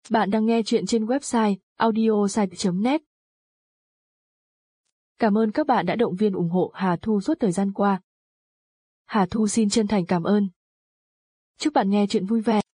Bạn đang nghe chuyện trên website audiosite.net. Cảm ơn các bạn đã động viên ủng hộ Hà Thu suốt thời gian qua. Hà Thu xin chân thành cảm ơn. Chúc bạn nghe chuyện vui vẻ.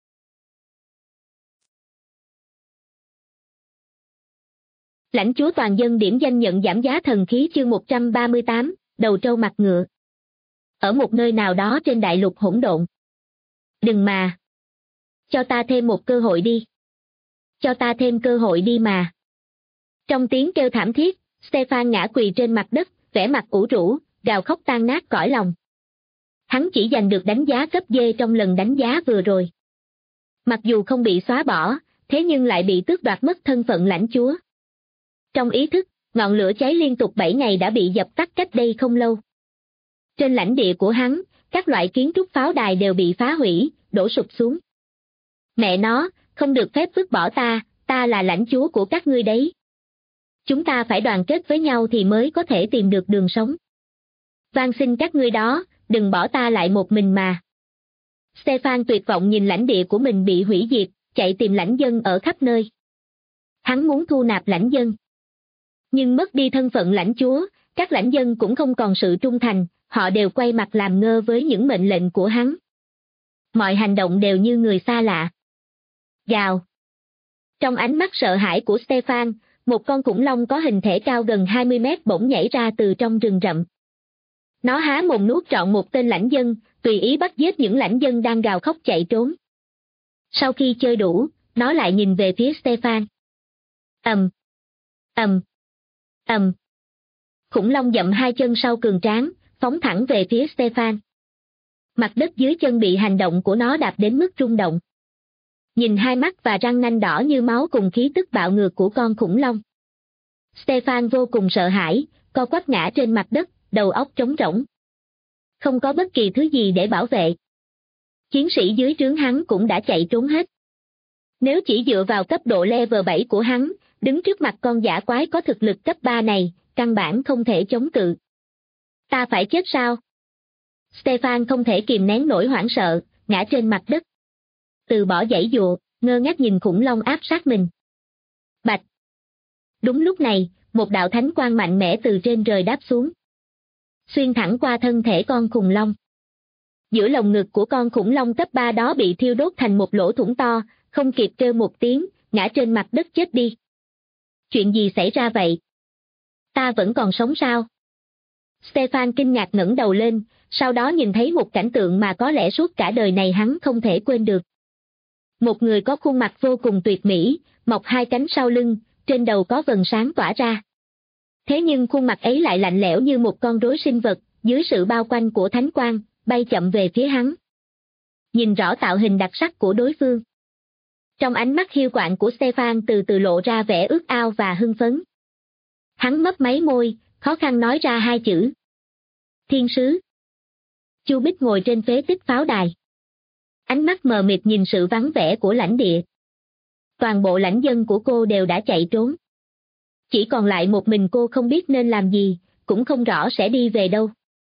Lãnh chúa toàn dân điểm danh nhận giảm giá thần khí chương 138, đầu trâu mặt ngựa. Ở một nơi nào đó trên đại lục hỗn độn. Đừng mà. Cho ta thêm một cơ hội đi. Cho ta thêm cơ hội đi mà. Trong tiếng kêu thảm thiết, Stefan ngã quỳ trên mặt đất, vẻ mặt ủ rũ, gào khóc tan nát cõi lòng. Hắn chỉ giành được đánh giá cấp D trong lần đánh giá vừa rồi. Mặc dù không bị xóa bỏ, thế nhưng lại bị tước đoạt mất thân phận lãnh chúa. Trong ý thức, ngọn lửa cháy liên tục 7 ngày đã bị dập tắt cách đây không lâu. Trên lãnh địa của hắn, các loại kiến trúc pháo đài đều bị phá hủy, đổ sụp xuống. Mẹ nó, không được phép vứt bỏ ta, ta là lãnh chúa của các ngươi đấy. Chúng ta phải đoàn kết với nhau thì mới có thể tìm được đường sống. Van xin các ngươi đó, đừng bỏ ta lại một mình mà. Stefan tuyệt vọng nhìn lãnh địa của mình bị hủy diệt, chạy tìm lãnh dân ở khắp nơi. Hắn muốn thu nạp lãnh dân. Nhưng mất đi thân phận lãnh chúa, các lãnh dân cũng không còn sự trung thành, họ đều quay mặt làm ngơ với những mệnh lệnh của hắn. Mọi hành động đều như người xa lạ. Gào. Trong ánh mắt sợ hãi của Stefan, một con khủng long có hình thể cao gần 20 mét bỗng nhảy ra từ trong rừng rậm. Nó há mồm nuốt trọn một tên lãnh dân, tùy ý bắt giết những lãnh dân đang gào khóc chạy trốn. Sau khi chơi đủ, nó lại nhìn về phía Stefan. Khủng long dậm hai chân sau cường tráng, phóng thẳng về phía Stefan. Mặt đất dưới chân bị hành động của nó đạp đến mức rung động. Nhìn hai mắt và răng nanh đỏ như máu cùng khí tức bạo ngược của con khủng long. Stefan vô cùng sợ hãi, co quắp ngã trên mặt đất, đầu óc trống rỗng. Không có bất kỳ thứ gì để bảo vệ. Chiến sĩ dưới trướng hắn cũng đã chạy trốn hết. Nếu chỉ dựa vào cấp độ level 7 của hắn, đứng trước mặt con dã quái có thực lực cấp 3 này, căn bản không thể chống cự. Ta phải chết sao? Stefan không thể kìm nén nổi hoảng sợ, ngã trên mặt đất. Từ bỏ giãy giụa, ngơ ngác nhìn khủng long áp sát mình. Bạch! Đúng lúc này, một đạo thánh quang mạnh mẽ từ trên trời đáp xuống. Xuyên thẳng qua thân thể con khủng long. Giữa lồng ngực của con khủng long cấp 3 đó bị thiêu đốt thành một lỗ thủng to, không kịp kêu một tiếng, ngã trên mặt đất chết đi. Chuyện gì xảy ra vậy? Ta vẫn còn sống sao? Stefan kinh ngạc ngẩng đầu lên, sau đó nhìn thấy một cảnh tượng mà có lẽ suốt cả đời này hắn không thể quên được. Một người có khuôn mặt vô cùng tuyệt mỹ, mọc hai cánh sau lưng, trên đầu có vầng sáng tỏa ra. Thế nhưng khuôn mặt ấy lại lạnh lẽo như một con rối sinh vật, dưới sự bao quanh của thánh quang, bay chậm về phía hắn. Nhìn rõ tạo hình đặc sắc của đối phương. Trong ánh mắt hiu quạnh của Stefan từ từ lộ ra vẻ ước ao và hưng phấn. Hắn mấp máy môi, khó khăn nói ra hai chữ. Thiên sứ. Chu Bích ngồi trên phế tích pháo đài. Ánh mắt mờ mịt nhìn sự vắng vẻ của lãnh địa. Toàn bộ lãnh dân của cô đều đã chạy trốn. Chỉ còn lại một mình cô không biết nên làm gì, cũng không rõ sẽ đi về đâu.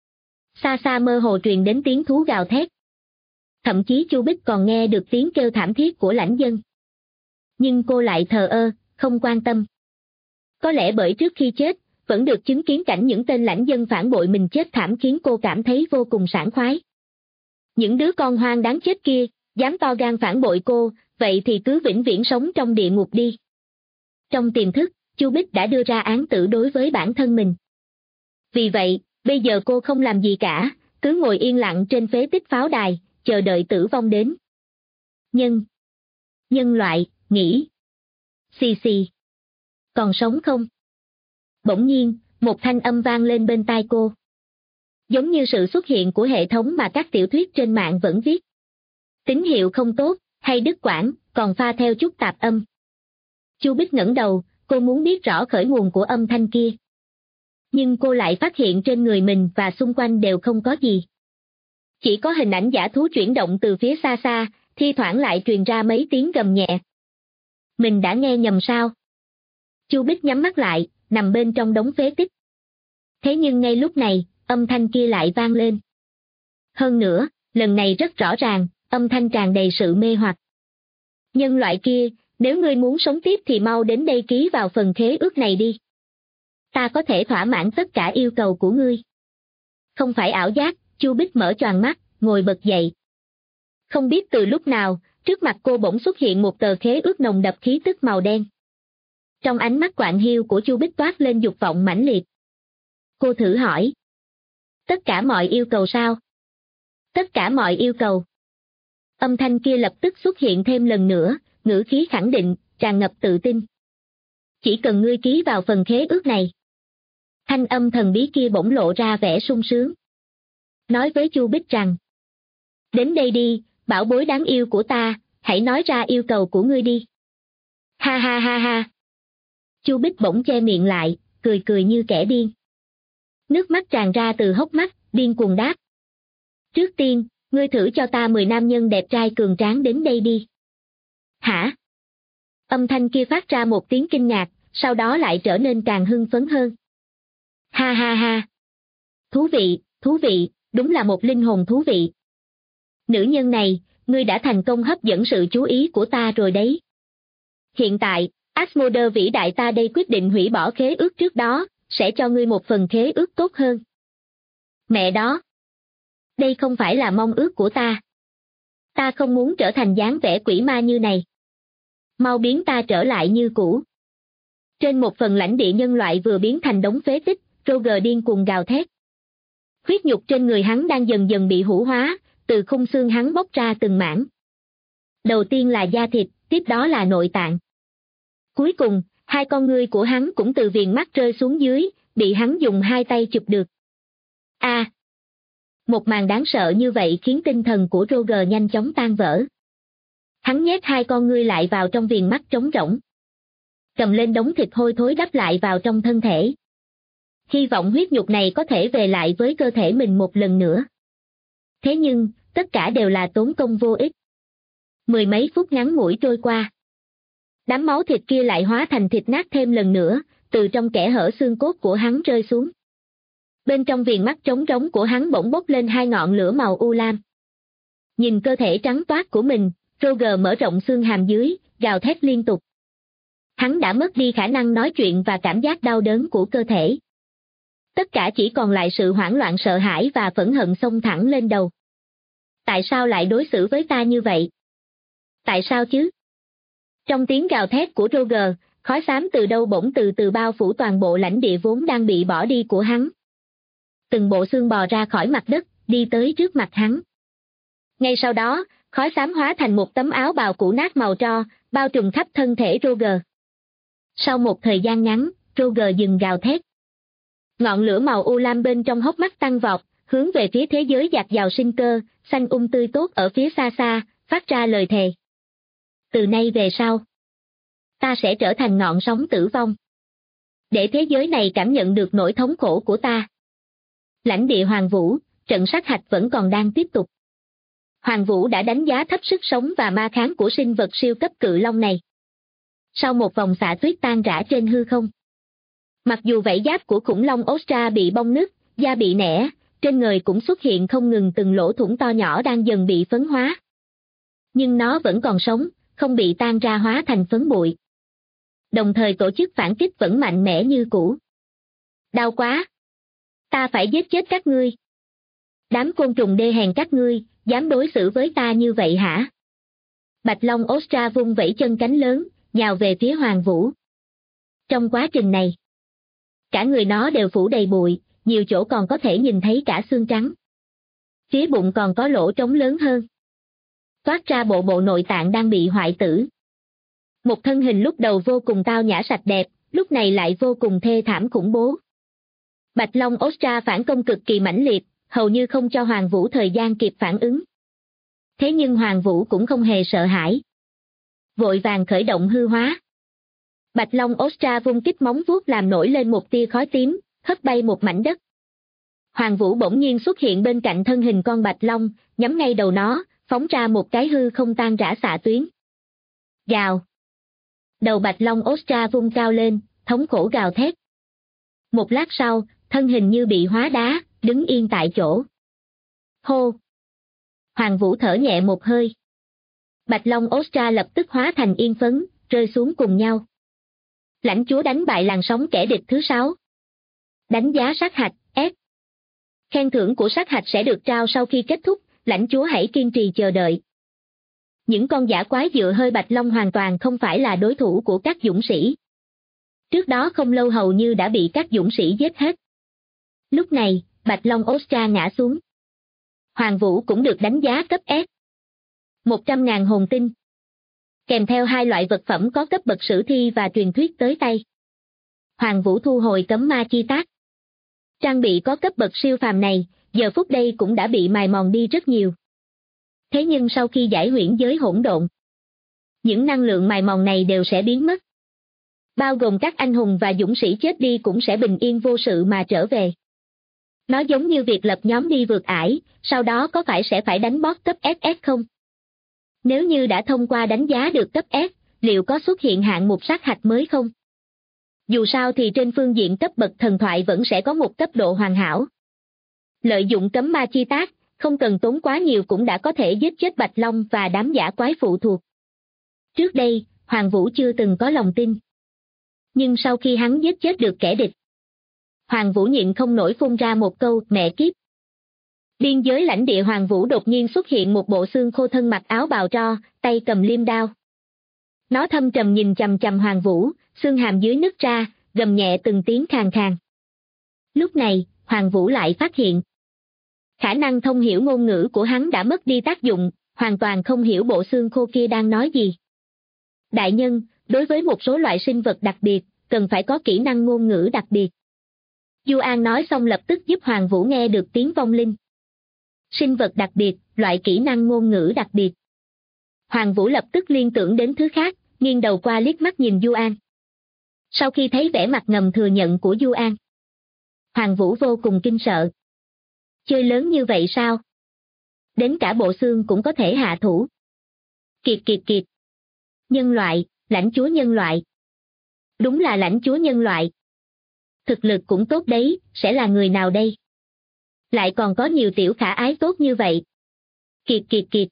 Xa xa mơ hồ truyền đến tiếng thú gào thét. Thậm chí Chu Bích còn nghe được tiếng kêu thảm thiết của lãnh dân. Nhưng cô lại thờ ơ, không quan tâm. Có lẽ bởi trước khi chết, vẫn được chứng kiến cảnh những tên lãnh dân phản bội mình chết thảm khiến cô cảm thấy vô cùng sảng khoái. Những đứa con hoang đáng chết kia, dám to gan phản bội cô, vậy thì cứ vĩnh viễn sống trong địa ngục đi. Trong tiềm thức, Chu Bích đã đưa ra án tử đối với bản thân mình. Vì vậy, bây giờ cô không làm gì cả, cứ ngồi yên lặng trên phế tích pháo đài, chờ đợi tử vong đến. Nhân loại, nghĩ. Xì xì. Còn sống không? Bỗng nhiên, một thanh âm vang lên bên tai cô. Giống như sự xuất hiện của hệ thống mà các tiểu thuyết trên mạng vẫn viết. Tín hiệu không tốt, hay đứt quãng, còn pha theo chút tạp âm. Chu Bích ngẩng đầu, cô muốn biết rõ khởi nguồn của âm thanh kia. Nhưng cô lại phát hiện trên người mình và xung quanh đều không có gì. Chỉ có hình ảnh dã thú chuyển động từ phía xa xa, thi thoảng lại truyền ra mấy tiếng gầm nhẹ. Mình đã nghe nhầm sao? Chu Bích nhắm mắt lại, nằm bên trong đống phế tích. Thế nhưng ngay lúc này, âm thanh kia lại vang lên. Hơn nữa, lần này rất rõ ràng, âm thanh tràn đầy sự mê hoặc. Nhân loại kia, Nếu ngươi muốn sống tiếp thì mau đến đây ký vào phần khế ước này đi. Ta có thể thỏa mãn tất cả yêu cầu của ngươi. Không phải ảo giác, Chu Bích mở choàng mắt, ngồi bật dậy. Không biết từ lúc nào, trước mặt cô bỗng xuất hiện một tờ khế ước nồng đậm khí tức màu đen. Trong ánh mắt quạnh hiu của Chu Bích toát lên dục vọng mãnh liệt. Cô thử hỏi. Tất cả mọi yêu cầu sao? Tất cả mọi yêu cầu. Âm thanh kia lập tức xuất hiện thêm lần nữa, ngữ khí khẳng định, tràn ngập tự tin. Chỉ cần ngươi ký vào phần khế ước này. Thanh âm thần bí kia bỗng lộ ra vẻ sung sướng. Nói với Chu Bích rằng. Đến đây đi, bảo bối đáng yêu của ta, hãy nói ra yêu cầu của ngươi đi. Ha ha ha ha. Chu Bích bỗng che miệng lại, cười cười như kẻ điên. Nước mắt tràn ra từ hốc mắt, điên cuồng đáp. Trước tiên, ngươi thử cho ta 10 nam nhân đẹp trai cường tráng đến đây đi. Hả? Âm thanh kia phát ra một tiếng kinh ngạc, sau đó lại trở nên càng hưng phấn hơn. Ha ha ha. Thú vị, đúng là một linh hồn thú vị. Nữ nhân này, ngươi đã thành công hấp dẫn sự chú ý của ta rồi đấy. Hiện tại, Asmodee vĩ đại ta đây quyết định hủy bỏ khế ước trước đó, sẽ cho ngươi một phần khế ước tốt hơn. Mẹ đó! Đây không phải là mong ước của ta. Ta không muốn trở thành dáng vẻ quỷ ma như này. Mau biến ta trở lại như cũ. Trên một phần lãnh địa nhân loại vừa biến thành đống phế tích, Roger điên cuồng gào thét. Huyết nhục trên người hắn đang dần dần bị hủ hóa, từ khung xương hắn bốc ra từng mảng. Đầu tiên là da thịt, tiếp đó là nội tạng. Cuối cùng, hai con ngươi của hắn cũng từ viền mắt rơi xuống dưới, bị hắn dùng hai tay chụp được. Một màn đáng sợ như vậy khiến tinh thần của Roger nhanh chóng tan vỡ. Hắn nhét hai con ngươi lại vào trong viền mắt trống rỗng. Cầm lên đống thịt hôi thối đắp lại vào trong thân thể. Hy vọng huyết nhục này có thể về lại với cơ thể mình một lần nữa. Thế nhưng, tất cả đều là tốn công vô ích. 10 mấy phút ngắn ngủi trôi qua. Đám máu thịt kia lại hóa thành thịt nát thêm lần nữa, từ trong kẽ hở xương cốt của hắn rơi xuống. Bên trong viền mắt trống rỗng của hắn bỗng bốc lên hai ngọn lửa màu u lam. Nhìn cơ thể trắng toát của mình, Roger mở rộng xương hàm dưới, gào thét liên tục. Hắn đã mất đi khả năng nói chuyện và cảm giác đau đớn của cơ thể. Tất cả chỉ còn lại sự hoảng loạn sợ hãi và phẫn hận xông thẳng lên đầu. Tại sao lại đối xử với ta như vậy? Tại sao chứ? Trong tiếng gào thét của Roger, khói xám từ đâu bỗng từ từ bao phủ toàn bộ lãnh địa vốn đang bị bỏ đi của hắn. Từng bộ xương bò ra khỏi mặt đất, đi tới trước mặt hắn. Ngay sau đó, khói xám hóa thành một tấm áo bào cũ nát màu tro, bao trùm khắp thân thể Roger. Sau một thời gian ngắn, Roger dừng gào thét. Ngọn lửa màu u lam bên trong hốc mắt tăng vọt, hướng về phía thế giới dạt dào sinh cơ, xanh tươi tốt ở phía xa xa, phát ra lời thề. Từ nay về sau, ta sẽ trở thành ngọn sóng tử vong. Để thế giới này cảm nhận được nỗi thống khổ của ta. Lãnh địa Hoàng Vũ, trận sát hạch vẫn còn đang tiếp tục. Hoàng Vũ đã đánh giá thấp sức sống và ma kháng của sinh vật siêu cấp cự long này. Sau một vòng xạ tuyết tan rã trên hư không. Mặc dù vảy giáp của khủng long Ostra bị bong nứt, da bị nẻ, trên người cũng xuất hiện không ngừng từng lỗ thủng to nhỏ đang dần bị phấn hóa. Nhưng nó vẫn còn sống, không bị tan ra hóa thành phấn bụi. Đồng thời tổ chức phản kích vẫn mạnh mẽ như cũ. Đau quá! Ta phải giết chết các ngươi. Đám côn trùng đê hèn các ngươi, dám đối xử với ta như vậy hả? Bạch Long Ostra vung vẩy chân cánh lớn, nhào về phía Hoàng Vũ. Trong quá trình này, cả người nó đều phủ đầy bụi, nhiều chỗ còn có thể nhìn thấy cả xương trắng. Phía bụng còn có lỗ trống lớn hơn. Toát ra bộ nội tạng đang bị hoại tử. Một thân hình lúc đầu vô cùng tao nhã sạch đẹp, lúc này lại vô cùng thê thảm khủng bố. Bạch Long Ostra phản công cực kỳ mãnh liệt, hầu như không cho Hoàng Vũ thời gian kịp phản ứng. Thế nhưng Hoàng Vũ cũng không hề sợ hãi. Vội vàng khởi động hư hóa. Bạch Long Ostra vung kích móng vuốt làm nổi lên một tia khói tím, hất bay một mảnh đất. Hoàng Vũ bỗng nhiên xuất hiện bên cạnh thân hình con Bạch Long, nhắm ngay đầu nó, phóng ra một cái hư không tan rã xạ tuyến. Gào. Đầu Bạch Long Ostra vung cao lên, thống khổ gào thét. Một lát sau, thân hình như bị hóa đá, đứng yên tại chỗ. Hô! Hoàng Vũ thở nhẹ một hơi. Bạch Long Ostra lập tức hóa thành yên phấn, rơi xuống cùng nhau. Lãnh chúa đánh bại làn sóng kẻ địch thứ 6. Đánh giá sát hạch, S. Khen thưởng của sát hạch sẽ được trao sau khi kết thúc, lãnh chúa hãy kiên trì chờ đợi. Những con dã quái dựa hơi Bạch Long hoàn toàn không phải là đối thủ của các dũng sĩ. Trước đó không lâu hầu như đã bị các dũng sĩ giết hết. Lúc này, Bạch Long Ostra ngã xuống. Hoàng Vũ cũng được đánh giá cấp S. 100.000 hồn tinh. Kèm theo 2 loại vật phẩm có cấp bậc sử thi và truyền thuyết tới tay. Hoàng Vũ thu hồi cấm ma chi tác. Trang bị có cấp bậc siêu phàm này, giờ phút đây cũng đã bị mài mòn đi rất nhiều. Thế nhưng sau khi giải huyễn giới hỗn độn, những năng lượng mài mòn này đều sẽ biến mất. Bao gồm các anh hùng và dũng sĩ chết đi cũng sẽ bình yên vô sự mà trở về. Nó giống như việc lập nhóm đi vượt ải, sau đó có phải sẽ phải đánh boss cấp SS không? Nếu như đã thông qua đánh giá được cấp S, liệu có xuất hiện hạng mục sát hạch mới không? Dù sao thì trên phương diện cấp bậc thần thoại vẫn sẽ có một cấp độ hoàn hảo. Lợi dụng cấm ma chi tác, không cần tốn quá nhiều cũng đã có thể giết chết Bạch Long và đám dã quái phụ thuộc. Trước đây, Hoàng Vũ chưa từng có lòng tin. Nhưng sau khi hắn giết chết được kẻ địch, Hoàng Vũ nhịn không nổi phun ra một câu mẹ kiếp. Biên giới lãnh địa Hoàng Vũ đột nhiên xuất hiện một bộ xương khô thân mặc áo bào tro, tay cầm liêm đao. Nó thâm trầm nhìn chằm chằm Hoàng Vũ, xương hàm dưới nứt ra, gầm nhẹ từng tiếng khàn khàn. Lúc này, Hoàng Vũ lại phát hiện. Khả năng thông hiểu ngôn ngữ của hắn đã mất đi tác dụng, hoàn toàn không hiểu bộ xương khô kia đang nói gì. Đại nhân, đối với một số loại sinh vật đặc biệt, cần phải có kỹ năng ngôn ngữ đặc biệt. Du An nói xong lập tức giúp Hoàng Vũ nghe được tiếng vong linh. Sinh vật đặc biệt, loại kỹ năng ngôn ngữ đặc biệt. Hoàng Vũ lập tức liên tưởng đến thứ khác, nghiêng đầu qua liếc mắt nhìn Du An. Sau khi thấy vẻ mặt ngầm thừa nhận của Du An, Hoàng Vũ vô cùng kinh sợ. Chơi lớn như vậy sao? Đến cả bộ xương cũng có thể hạ thủ. Kiệt kiệt kiệt. Nhân loại, lãnh chúa nhân loại. Đúng là lãnh chúa nhân loại. Thực lực cũng tốt đấy, sẽ là người nào đây? Lại còn có nhiều tiểu khả ái tốt như vậy. Kiệt kiệt kiệt.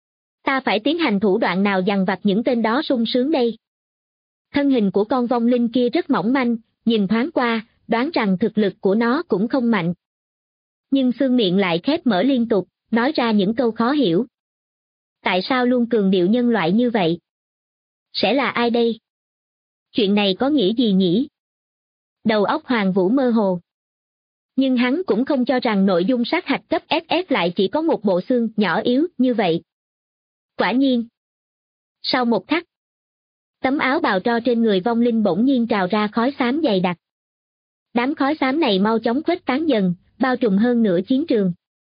Ta phải tiến hành thủ đoạn nào dằn vặt những tên đó sung sướng đây? Thân hình của con vong linh kia rất mỏng manh, nhìn thoáng qua, đoán rằng thực lực của nó cũng không mạnh. Nhưng xương miệng lại khép mở liên tục, nói ra những câu khó hiểu. Tại sao luôn cường điệu nhân loại như vậy? Sẽ là ai đây? Chuyện này có nghĩa gì nhỉ? Đầu óc Hoàng Vũ mơ hồ. Nhưng hắn cũng không cho rằng nội dung sát hạch cấp SS lại chỉ có một bộ xương nhỏ yếu như vậy. Quả nhiên. Sau một khắc, tấm áo bào tro trên người vong linh bỗng nhiên trào ra khói xám dày đặc. Đám khói xám này mau chóng khuếch tán dần, bao trùm hơn nửa chiến trường.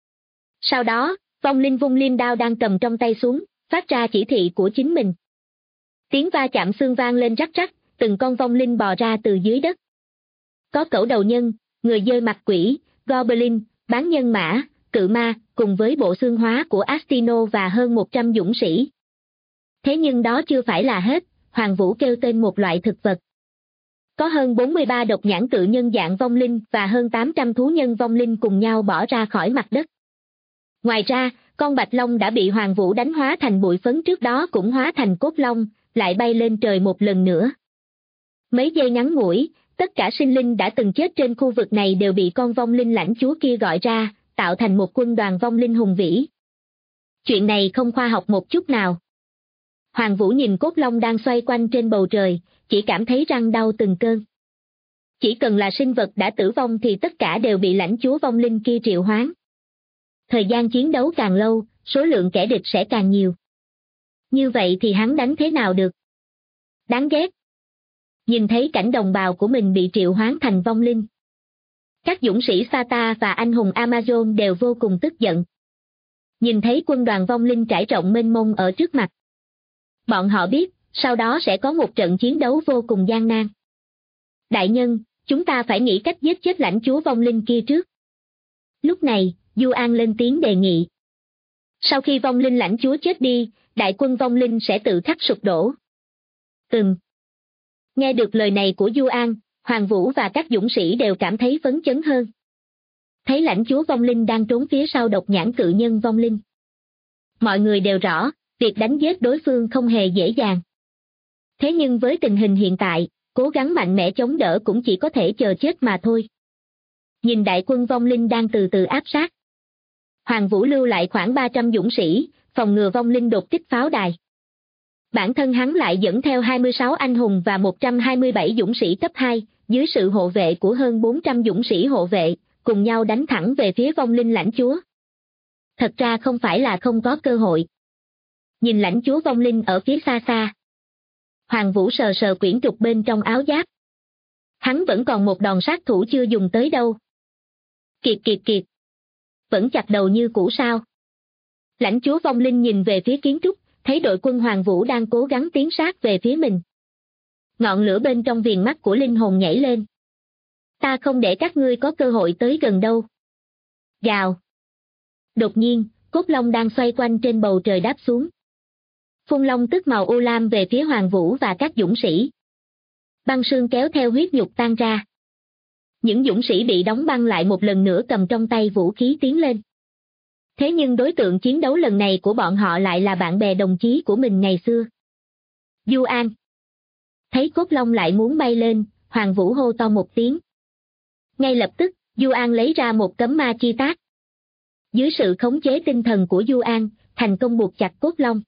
Sau đó, vong linh vung liêm đao đang cầm trong tay xuống, phát ra chỉ thị của chính mình. Tiếng va chạm xương vang lên rắc rắc, từng con vong linh bò ra từ dưới đất. Có cẩu đầu nhân, người dơi mặt quỷ, goblin, bán nhân mã, cự ma, cùng với bộ xương hóa của Astino và hơn 100 dũng sĩ. Thế nhưng đó chưa phải là hết, Hoàng Vũ kêu tên một loại thực vật. Có hơn 43 độc nhãn cự nhân dạng vong linh và hơn 800 thú nhân vong linh cùng nhau bỏ ra khỏi mặt đất. Ngoài ra, con bạch long đã bị Hoàng Vũ đánh hóa thành bụi phấn trước đó cũng hóa thành cốt long, lại bay lên trời một lần nữa. Mấy giây ngắn ngủi, tất cả sinh linh đã từng chết trên khu vực này đều bị con vong linh lãnh chúa kia gọi ra, tạo thành một quân đoàn vong linh hùng vĩ. Chuyện này không khoa học một chút nào. Hoàng Vũ nhìn cốt long đang xoay quanh trên bầu trời, chỉ cảm thấy răng đau từng cơn. Chỉ cần là sinh vật đã tử vong thì tất cả đều bị lãnh chúa vong linh kia triệu hoán. Thời gian chiến đấu càng lâu, số lượng kẻ địch sẽ càng nhiều. Như vậy thì hắn đánh thế nào được? Đáng ghét. Nhìn thấy cảnh đồng bào của mình bị triệu hoán thành vong linh. Các dũng sĩ Sata và anh hùng Amazon đều vô cùng tức giận. Nhìn thấy quân đoàn vong linh trải rộng mênh mông ở trước mặt. Bọn họ biết, sau đó sẽ có một trận chiến đấu vô cùng gian nan. Đại nhân, chúng ta phải nghĩ cách giết chết lãnh chúa vong linh kia trước. Lúc này, Du An lên tiếng đề nghị. Sau khi vong linh lãnh chúa chết đi, đại quân vong linh sẽ tự khắc sụp đổ. Nghe được lời này của Du An, Hoàng Vũ và các dũng sĩ đều cảm thấy phấn chấn hơn. Thấy lãnh chúa vong linh đang trốn phía sau độc nhãn cự nhân vong linh. Mọi người đều rõ, việc đánh giết đối phương không hề dễ dàng. Thế nhưng với tình hình hiện tại, cố gắng mạnh mẽ chống đỡ cũng chỉ có thể chờ chết mà thôi. Nhìn đại quân vong linh đang từ từ áp sát. Hoàng Vũ lưu lại khoảng 300 dũng sĩ, phòng ngừa vong linh đột kích pháo đài. Bản thân hắn lại dẫn theo 26 anh hùng và 127 dũng sĩ cấp 2, dưới sự hộ vệ của hơn 400 dũng sĩ hộ vệ, cùng nhau đánh thẳng về phía vong linh lãnh chúa. Thật ra không phải là không có cơ hội. Nhìn lãnh chúa vong linh ở phía xa xa. Hoàng Vũ sờ sờ quyển trục bên trong áo giáp. Hắn vẫn còn một đòn sát thủ chưa dùng tới đâu. Kiệt kiệt kiệt. Vẫn chặt đầu như cũ sao. Lãnh chúa vong linh nhìn về phía kiến trúc, thấy đội quân Hoàng Vũ đang cố gắng tiến sát về phía mình. Ngọn lửa bên trong viền mắt của linh hồn nhảy lên. Ta không để các ngươi có cơ hội tới gần đâu. Gào. Đột nhiên, cốt long đang xoay quanh trên bầu trời đáp xuống. Phun long tức màu u lam về phía Hoàng Vũ và các dũng sĩ. Băng sương kéo theo huyết nhục tan ra. Những dũng sĩ bị đóng băng lại một lần nữa cầm trong tay vũ khí tiến lên. Thế nhưng đối tượng chiến đấu lần này của bọn họ lại là bạn bè đồng chí của mình ngày xưa. Du An. Thấy cốt long lại muốn bay lên, Hoàng Vũ hô to một tiếng. Ngay lập tức, Du An lấy ra một cấm ma chi tác. Dưới sự khống chế tinh thần của Du An, thành công buộc chặt cốt long.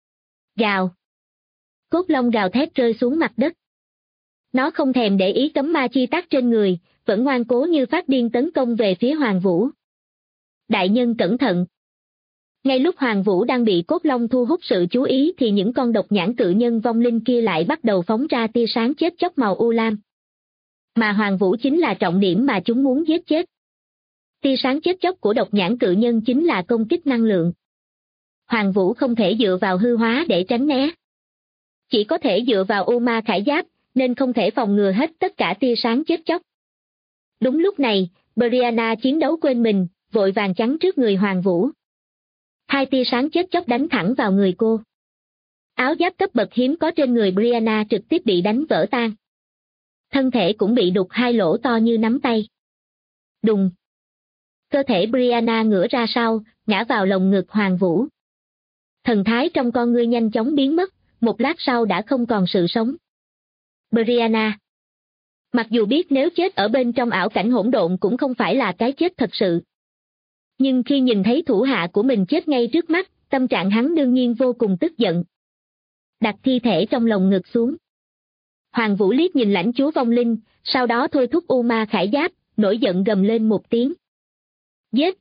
Gào. Cốt long gào thét rơi xuống mặt đất. Nó không thèm để ý cấm ma chi tác trên người, vẫn ngoan cố như phát điên tấn công về phía Hoàng Vũ. Đại nhân cẩn thận. Ngay lúc Hoàng Vũ đang bị cốt long thu hút sự chú ý thì những con độc nhãn cự nhân vong linh kia lại bắt đầu phóng ra tia sáng chết chóc màu u lam. Mà Hoàng Vũ chính là trọng điểm mà chúng muốn giết chết. Tia sáng chết chóc của độc nhãn cự nhân chính là công kích năng lượng. Hoàng Vũ không thể dựa vào hư hóa để tránh né. Chỉ có thể dựa vào U Ma Khải Giáp, nên không thể phòng ngừa hết tất cả tia sáng chết chóc. Đúng lúc này, Brianna chiến đấu quên mình, vội vàng chắn trước người Hoàng Vũ. Hai tia sáng chết chóc đánh thẳng vào người cô. Áo giáp cấp bậc hiếm có trên người Brianna trực tiếp bị đánh vỡ tan. Thân thể cũng bị đục hai lỗ to như nắm tay. Đùng. Cơ thể Brianna ngửa ra sau, ngã vào lồng ngực Hoàng Vũ. Thần thái trong con ngươi nhanh chóng biến mất, một lát sau đã không còn sự sống. Brianna. Mặc dù biết nếu chết ở bên trong ảo cảnh hỗn độn cũng không phải là cái chết thật sự. Nhưng khi nhìn thấy thủ hạ của mình chết ngay trước mắt, tâm trạng hắn đương nhiên vô cùng tức giận. Đặt thi thể trong lồng ngực xuống. Hoàng Vũ liếc nhìn lãnh chúa vong linh, sau đó thôi thúc U Ma Khải Giáp, nổi giận gầm lên một tiếng. Giết!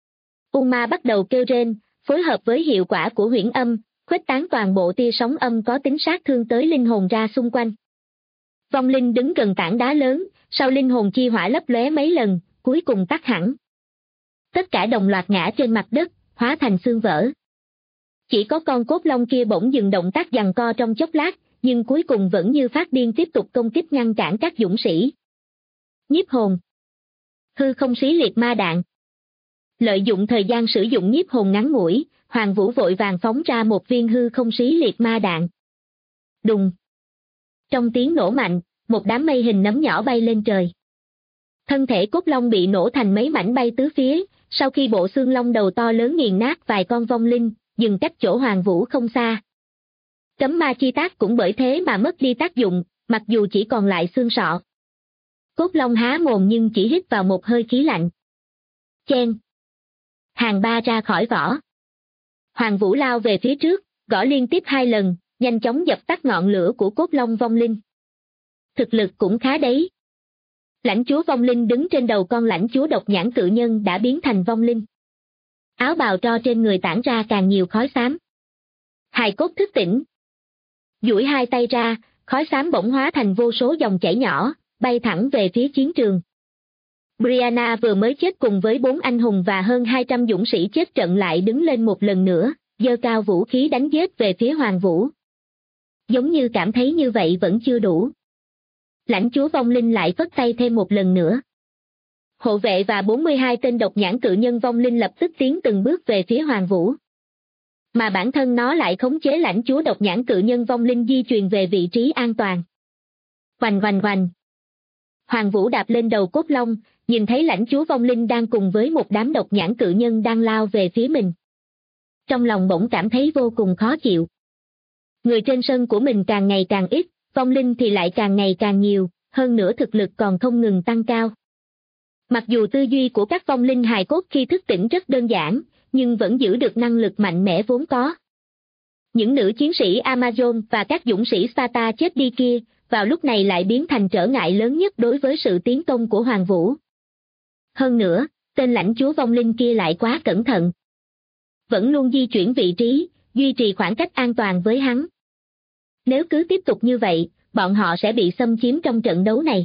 U Ma bắt đầu kêu rên, phối hợp với hiệu quả của huyễn âm, khuếch tán toàn bộ tia sóng âm có tính sát thương tới linh hồn ra xung quanh. Vong linh đứng gần tảng đá lớn, sau linh hồn chi hỏa lấp lóe mấy lần, cuối cùng tắt hẳn. Tất cả đồng loạt ngã trên mặt đất, hóa thành xương vỡ. Chỉ có con cốt long kia bỗng dừng động tác giằng co trong chốc lát, nhưng cuối cùng vẫn như phát điên tiếp tục công kích ngăn cản các dũng sĩ. Nhiếp hồn. Hư không xí liệt ma đạn. Lợi dụng thời gian sử dụng nhiếp hồn ngắn ngủi, Hoàng Vũ vội vàng phóng ra một viên hư không xí liệt ma đạn. Đùng. Trong tiếng nổ mạnh, một đám mây hình nấm nhỏ bay lên trời. Thân thể cốt long bị nổ thành mấy mảnh bay tứ phía, sau khi bộ xương long đầu to lớn nghiền nát vài con vong linh, dừng cách chỗ Hoàng Vũ không xa. Cấm ma chi tác cũng bởi thế mà mất đi tác dụng, mặc dù chỉ còn lại xương sọ. Cốt long há mồm nhưng chỉ hít vào một hơi khí lạnh. Chen. Hàng ba ra khỏi vỏ. Hoàng Vũ lao về phía trước, gõ liên tiếp 2 lần, nhanh chóng dập tắt ngọn lửa của cốt long vong linh. Thực lực cũng khá đấy. Lãnh chúa vong linh đứng trên đầu con lãnh chúa độc nhãn cự nhân đã biến thành vong linh. Áo bào tro trên người tản ra càng nhiều khói xám. Hài cốt thức tỉnh. Duỗi hai tay ra, khói xám bỗng hóa thành vô số dòng chảy nhỏ, bay thẳng về phía chiến trường. Brianna vừa mới chết cùng với 4 anh hùng và hơn 200 dũng sĩ chết trận lại đứng lên một lần nữa, giơ cao vũ khí đánh giết về phía Hoàng Vũ. Giống như cảm thấy như vậy vẫn chưa đủ. Lãnh chúa vong linh lại phất tay thêm một lần nữa. Hộ vệ và 42 tên độc nhãn cự nhân vong linh lập tức tiến từng bước về phía Hoàng Vũ. Mà bản thân nó lại khống chế lãnh chúa độc nhãn cự nhân vong linh di chuyển về vị trí an toàn. Oành oành oành. Hoàng Vũ đạp lên đầu cốt long, nhìn thấy lãnh chúa vong linh đang cùng với một đám độc nhãn cự nhân đang lao về phía mình. Trong lòng bỗng cảm thấy vô cùng khó chịu. Người trên sân của mình càng ngày càng ít, vong linh thì lại càng ngày càng nhiều, hơn nữa thực lực còn không ngừng tăng cao. Mặc dù tư duy của các vong linh hài cốt khi thức tỉnh rất đơn giản, nhưng vẫn giữ được năng lực mạnh mẽ vốn có. Những nữ chiến sĩ Amazon và các dũng sĩ Sparta chết đi kia, vào lúc này lại biến thành trở ngại lớn nhất đối với sự tiến công của Hoàng Vũ. Hơn nữa, tên lãnh chúa vong linh kia lại quá cẩn thận. Vẫn luôn di chuyển vị trí, duy trì khoảng cách an toàn với hắn. Nếu cứ tiếp tục như vậy, bọn họ sẽ bị xâm chiếm trong trận đấu này.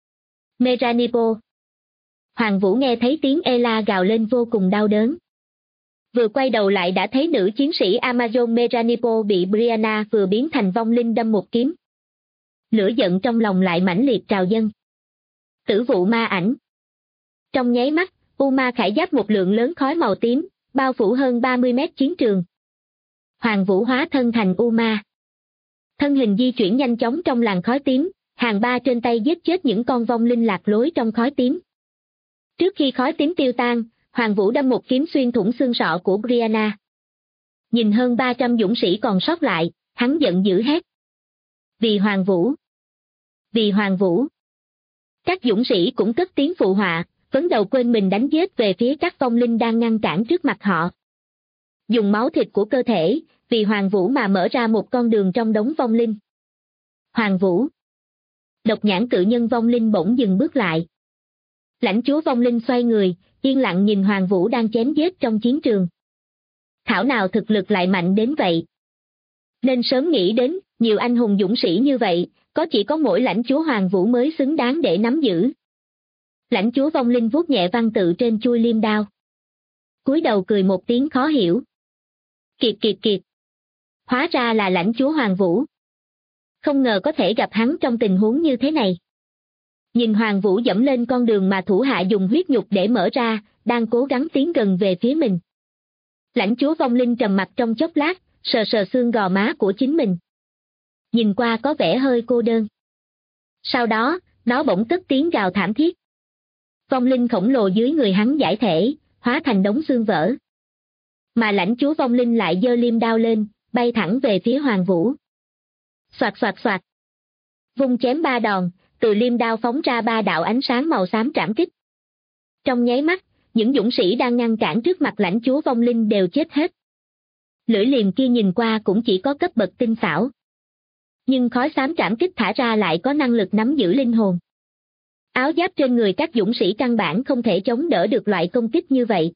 Meranipo. Hoàng Vũ nghe thấy tiếng Ela gào lên vô cùng đau đớn. Vừa quay đầu lại đã thấy nữ chiến sĩ Amazon Meranipo bị Brianna vừa biến thành vong linh đâm một kiếm. Lửa giận trong lòng lại mãnh liệt trào dâng. Tử vụ ma ảnh. Trong nháy mắt, U-ma khải giáp một lượng lớn khói màu tím, bao phủ hơn 30 mét chiến trường. Hoàng Vũ hóa thân thành U-ma. Thân hình di chuyển nhanh chóng trong làn khói tím, hàng ba trên tay giết chết những con vong linh lạc lối trong khói tím. Trước khi khói tím tiêu tan, Hoàng Vũ đâm một kiếm xuyên thủng xương sọ của Brianna. Nhìn hơn 300 dũng sĩ còn sót lại, hắn giận dữ hét. Vì Hoàng Vũ! Vì Hoàng Vũ! Các dũng sĩ cũng cất tiếng phụ họa, vấn đầu quên mình đánh giết về phía các vong linh đang ngăn cản trước mặt họ. Dùng máu thịt của cơ thể, vì Hoàng Vũ mà mở ra một con đường trong đống vong linh. Hoàng Vũ! Độc nhãn cự nhân vong linh bỗng dừng bước lại. Lãnh chúa vong linh xoay người, yên lặng nhìn Hoàng Vũ đang chém giết trong chiến trường. Thảo nào thực lực lại mạnh đến vậy. Nên sớm nghĩ đến, nhiều anh hùng dũng sĩ như vậy, chỉ có mỗi lãnh chúa Hoàng Vũ mới xứng đáng để nắm giữ. Lãnh chúa vong linh vuốt nhẹ văn tự trên chuôi liêm đao. Cúi đầu cười một tiếng khó hiểu. Kiệt kiệt kiệt. Hóa ra là lãnh chúa Hoàng Vũ. Không ngờ có thể gặp hắn trong tình huống như thế này. Nhìn Hoàng Vũ dẫm lên con đường mà thủ hạ dùng huyết nhục để mở ra, đang cố gắng tiến gần về phía mình. Lãnh chúa vong linh trầm mặc trong chốc lát, sờ sờ xương gò má của chính mình. Nhìn qua có vẻ hơi cô đơn. Sau đó, nó bỗng cất tiếng gào thảm thiết. Vong linh khổng lồ dưới người hắn giải thể, hóa thành đống xương vỡ. Mà lãnh chúa vong linh lại giơ liêm đao lên, bay thẳng về phía Hoàng Vũ. Soạt soạt soạt. Vung chém ba đòn, từ liêm đao phóng ra ba đạo ánh sáng màu xám trảm kích. Trong nháy mắt, những dũng sĩ đang ngăn cản trước mặt lãnh chúa vong linh đều chết hết. Lưỡi liềm kia nhìn qua cũng chỉ có cấp bậc tinh xảo. Nhưng khói xám trảm kích thả ra lại có năng lực nắm giữ linh hồn. Áo giáp trên người các dũng sĩ căn bản không thể chống đỡ được loại công kích như vậy.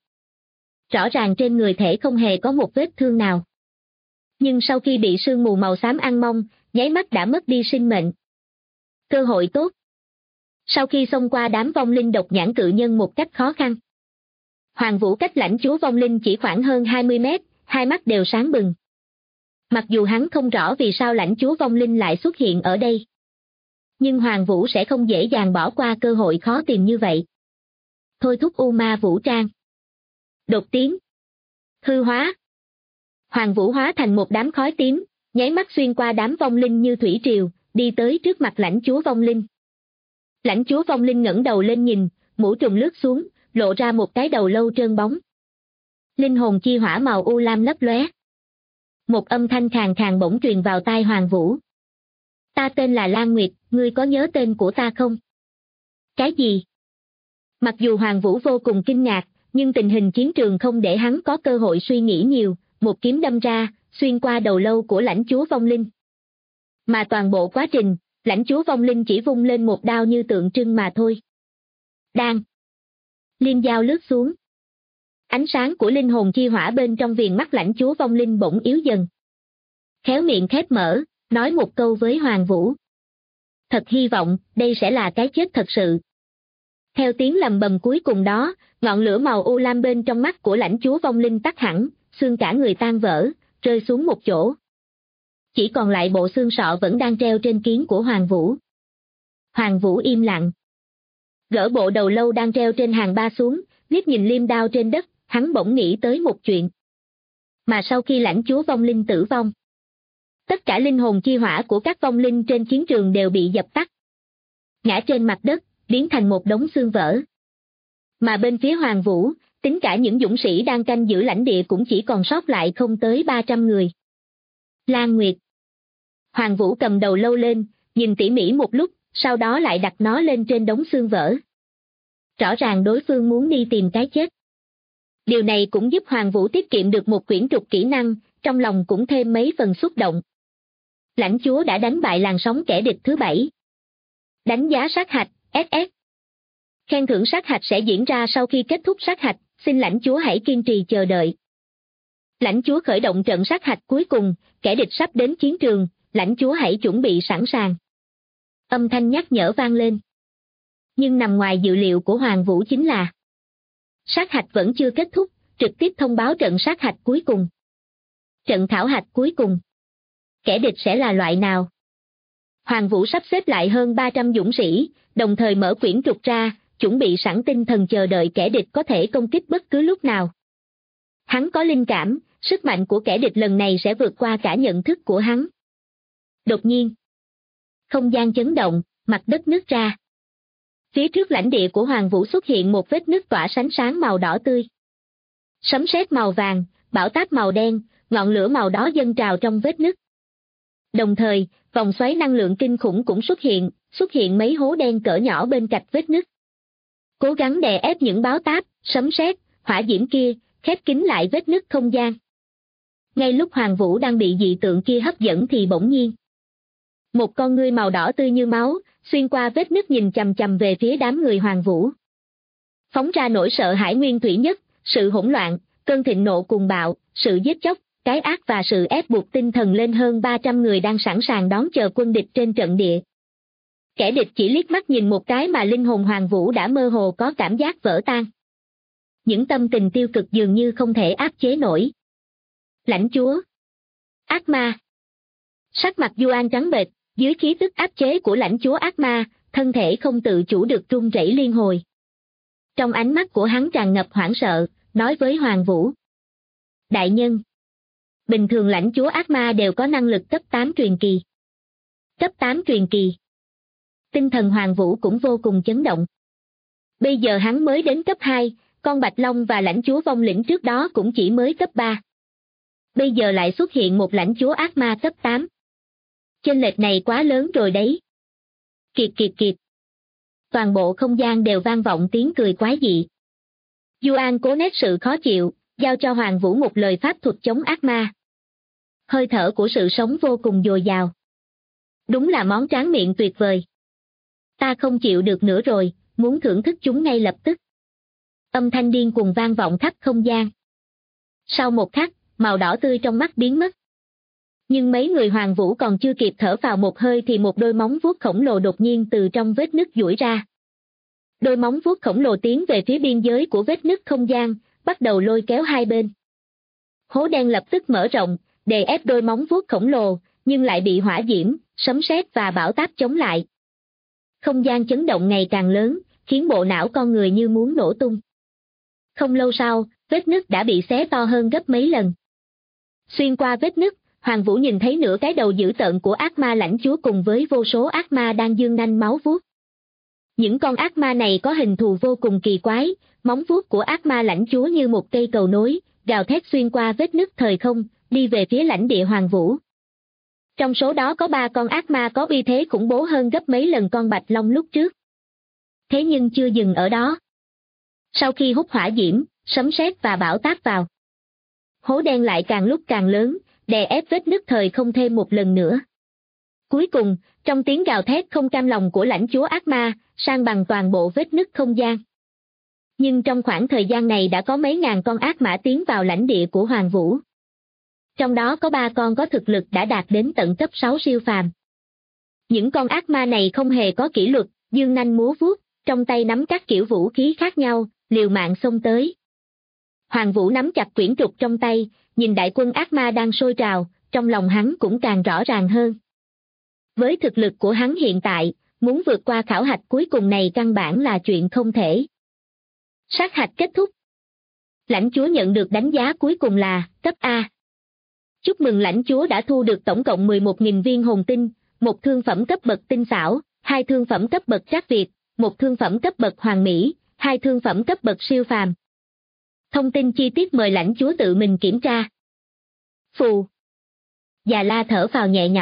Rõ ràng trên người thể không hề có một vết thương nào. Nhưng sau khi bị sương mù màu xám ăn mông, nháy mắt đã mất đi sinh mệnh. Cơ hội tốt. Sau khi xông qua đám vong linh độc nhãn cự nhân một cách khó khăn. Hoàng Vũ cách lãnh chúa vong linh chỉ khoảng hơn 20 mét, hai mắt đều sáng bừng. Mặc dù hắn không rõ vì sao lãnh chúa vong linh lại xuất hiện ở đây. Nhưng Hoàng Vũ sẽ không dễ dàng bỏ qua cơ hội khó tìm như vậy. Thôi thúc U-ma vũ trang. Đột tiếng. Hư hóa. Hoàng Vũ hóa thành một đám khói tím, nháy mắt xuyên qua đám vong linh như thủy triều, đi tới trước mặt lãnh chúa vong linh. Lãnh chúa vong linh ngẩng đầu lên nhìn, mũ trùm lướt xuống, lộ ra một cái đầu lâu trơn bóng. Linh hồn chi hỏa màu u lam lấp lóe. Một âm thanh khàn khàn bỗng truyền vào tai Hoàng Vũ. Ta tên là Lan Nguyệt, ngươi có nhớ tên của ta không? Cái gì? Mặc dù Hoàng Vũ vô cùng kinh ngạc, nhưng tình hình chiến trường không để hắn có cơ hội suy nghĩ nhiều, một kiếm đâm ra, xuyên qua đầu lâu của lãnh chúa vong linh. Mà toàn bộ quá trình, lãnh chúa vong linh chỉ vung lên một đao như tượng trưng mà thôi. Đang. Liêm dao lướt xuống. Ánh sáng của linh hồn chi hỏa bên trong viền mắt lãnh chúa vong linh bỗng yếu dần. Khéo miệng khép mở, nói một câu với Hoàng Vũ. Thật hy vọng, đây sẽ là cái chết thật sự. Theo tiếng lầm bầm cuối cùng đó, ngọn lửa màu u lam bên trong mắt của lãnh chúa vong linh tắt hẳn, xương cả người tan vỡ, rơi xuống một chỗ. Chỉ còn lại bộ xương sọ vẫn đang treo trên kiến của Hoàng Vũ. Hoàng Vũ im lặng. Gỡ bộ đầu lâu đang treo trên hàng ba xuống, liếc nhìn liêm đao trên đất, hắn bỗng nghĩ tới một chuyện. Mà sau khi lãnh chúa vong linh tử vong, tất cả linh hồn chi hỏa của các vong linh trên chiến trường đều bị dập tắt. Ngã trên mặt đất, biến thành một đống xương vỡ. Mà bên phía Hoàng Vũ, tính cả những dũng sĩ đang canh giữ lãnh địa cũng chỉ còn sót lại không tới 300 người. Lan Nguyệt. Hoàng Vũ cầm đầu lâu lên, nhìn tỉ mỉ một lúc, sau đó lại đặt nó lên trên đống xương vỡ. Rõ ràng đối phương muốn đi tìm cái chết. Điều này cũng giúp Hoàng Vũ tiết kiệm được một quyển trục kỹ năng, trong lòng cũng thêm mấy phần xúc động. Lãnh chúa đã đánh bại làn sóng kẻ địch thứ 7. Đánh giá sát hạch, SS. Khen thưởng sát hạch sẽ diễn ra sau khi kết thúc sát hạch, xin lãnh chúa hãy kiên trì chờ đợi. Lãnh chúa khởi động trận sát hạch cuối cùng, kẻ địch sắp đến chiến trường, lãnh chúa hãy chuẩn bị sẵn sàng. Âm thanh nhắc nhở vang lên. Nhưng nằm ngoài dự liệu của Hoàng Vũ chính là sát hạch vẫn chưa kết thúc, trực tiếp thông báo trận sát hạch cuối cùng. Trận khảo hạch cuối cùng. Kẻ địch sẽ là loại nào? Hoàng Vũ sắp xếp lại hơn 300 dũng sĩ, đồng thời mở quyển trục ra, chuẩn bị sẵn tinh thần chờ đợi kẻ địch có thể công kích bất cứ lúc nào. Hắn có linh cảm, sức mạnh của kẻ địch lần này sẽ vượt qua cả nhận thức của hắn. Đột nhiên, không gian chấn động, mặt đất nứt ra. Phía trước lãnh địa của Hoàng Vũ xuất hiện một vết nứt tỏa sánh sáng màu đỏ tươi. Sấm sét màu vàng, bão táp màu đen, ngọn lửa màu đỏ dâng trào trong vết nứt. Đồng thời, vòng xoáy năng lượng kinh khủng cũng xuất hiện mấy hố đen cỡ nhỏ bên cạnh vết nứt. Cố gắng đè ép những báo táp, sấm sét, hỏa diễm kia, khép kín lại vết nứt không gian. Ngay lúc Hoàng Vũ đang bị dị tượng kia hấp dẫn thì bỗng nhiên, một con ngươi màu đỏ tươi như máu, xuyên qua vết nứt nhìn chằm chằm về phía đám người Hoàng Vũ. Phóng ra nỗi sợ hãi nguyên thủy nhất, sự hỗn loạn, cơn thịnh nộ cuồng bạo, sự giết chóc, cái ác và sự ép buộc tinh thần lên hơn 300 người đang sẵn sàng đón chờ quân địch trên trận địa. Kẻ địch chỉ liếc mắt nhìn một cái mà linh hồn Hoàng Vũ đã mơ hồ có cảm giác vỡ tan. Những tâm tình tiêu cực dường như không thể áp chế nổi. Lãnh chúa. Ác ma. Sắc mặt Yuan trắng bệch, dưới khí tức áp chế của lãnh chúa ác ma, thân thể không tự chủ được run rẩy liên hồi. Trong ánh mắt của hắn tràn ngập hoảng sợ, nói với Hoàng Vũ. Đại nhân. Bình thường lãnh chúa ác ma đều có năng lực cấp 8 truyền kỳ. Cấp 8 truyền kỳ. Tinh thần Hoàng Vũ cũng vô cùng chấn động. Bây giờ hắn mới đến cấp 2, con Bạch Long và lãnh chúa vong linh trước đó cũng chỉ mới cấp 3. Bây giờ lại xuất hiện một lãnh chúa ác ma cấp 8. Chênh lệch này quá lớn rồi đấy. Kiệt kiệt kiệt. Toàn bộ không gian đều vang vọng tiếng cười quái dị. Yuan cố nén sự khó chịu, giao cho Hoàng Vũ một lời pháp thuật chống ác ma. Hơi thở của sự sống vô cùng dồi dào. Đúng là món tráng miệng tuyệt vời. Ta không chịu được nữa rồi, muốn thưởng thức chúng ngay lập tức. Âm thanh điên cuồng vang vọng khắp không gian. Sau một khắc, màu đỏ tươi trong mắt biến mất. Nhưng mấy người Hoàng Vũ còn chưa kịp thở vào một hơi thì một đôi móng vuốt khổng lồ đột nhiên từ trong vết nứt duỗi ra. Đôi móng vuốt khổng lồ tiến về phía biên giới của vết nứt không gian, bắt đầu lôi kéo hai bên. Hố đen lập tức mở rộng, đè ép đôi móng vuốt khổng lồ, nhưng lại bị hỏa diễm, sấm sét và bão táp chống lại. Không gian chấn động ngày càng lớn, khiến bộ não con người như muốn nổ tung. Không lâu sau, vết nứt đã bị xé to hơn gấp mấy lần. Xuyên qua vết nứt, Hoàng Vũ nhìn thấy nửa cái đầu dữ tợn của ác ma lãnh chúa cùng với vô số ác ma đang giương nanh máu vuốt. Những con ác ma này có hình thù vô cùng kỳ quái, móng vuốt của ác ma lãnh chúa như một cây cầu nối, gào thét xuyên qua vết nứt thời không, đi về phía lãnh địa Hoàng Vũ. Trong số đó có 3 con ác ma có uy thế khủng bố hơn gấp mấy lần con Bạch Long lúc trước. Thế nhưng chưa dừng ở đó. Sau khi hút hỏa diễm, sấm sét và bão táp vào, hố đen lại càng lúc càng lớn, đè ép vết nứt thời không thêm một lần nữa. Cuối cùng, trong tiếng gào thét không cam lòng của lãnh chúa ác ma, san bằng toàn bộ vết nứt không gian. Nhưng trong khoảng thời gian này đã có mấy ngàn con ác mã tiến vào lãnh địa của Hoàng Vũ. Trong đó có 3 con có thực lực đã đạt đến tận cấp 6 siêu phàm. Những con ác ma này không hề có kỷ luật, dương nanh múa vuốt, trong tay nắm các kiểu vũ khí khác nhau, liều mạng xông tới. Hoàng Vũ nắm chặt quyển trục trong tay, nhìn đại quân ác ma đang sôi trào, trong lòng hắn cũng càng rõ ràng hơn. Với thực lực của hắn hiện tại, muốn vượt qua khảo hạch cuối cùng này căn bản là chuyện không thể. Sát hạch kết thúc. Lãnh chúa nhận được đánh giá cuối cùng là cấp A. Chúc mừng lãnh chúa đã thu được tổng cộng 11.000 viên hồn tinh, một thương phẩm cấp bậc tinh xảo, 2 thương phẩm cấp bậc trác việt, một thương phẩm cấp bậc hoàn mỹ, 2 thương phẩm cấp bậc siêu phàm. Thông tin chi tiết mời lãnh chúa tự mình kiểm tra. Phù. Già La thở phào nhẹ nhõm,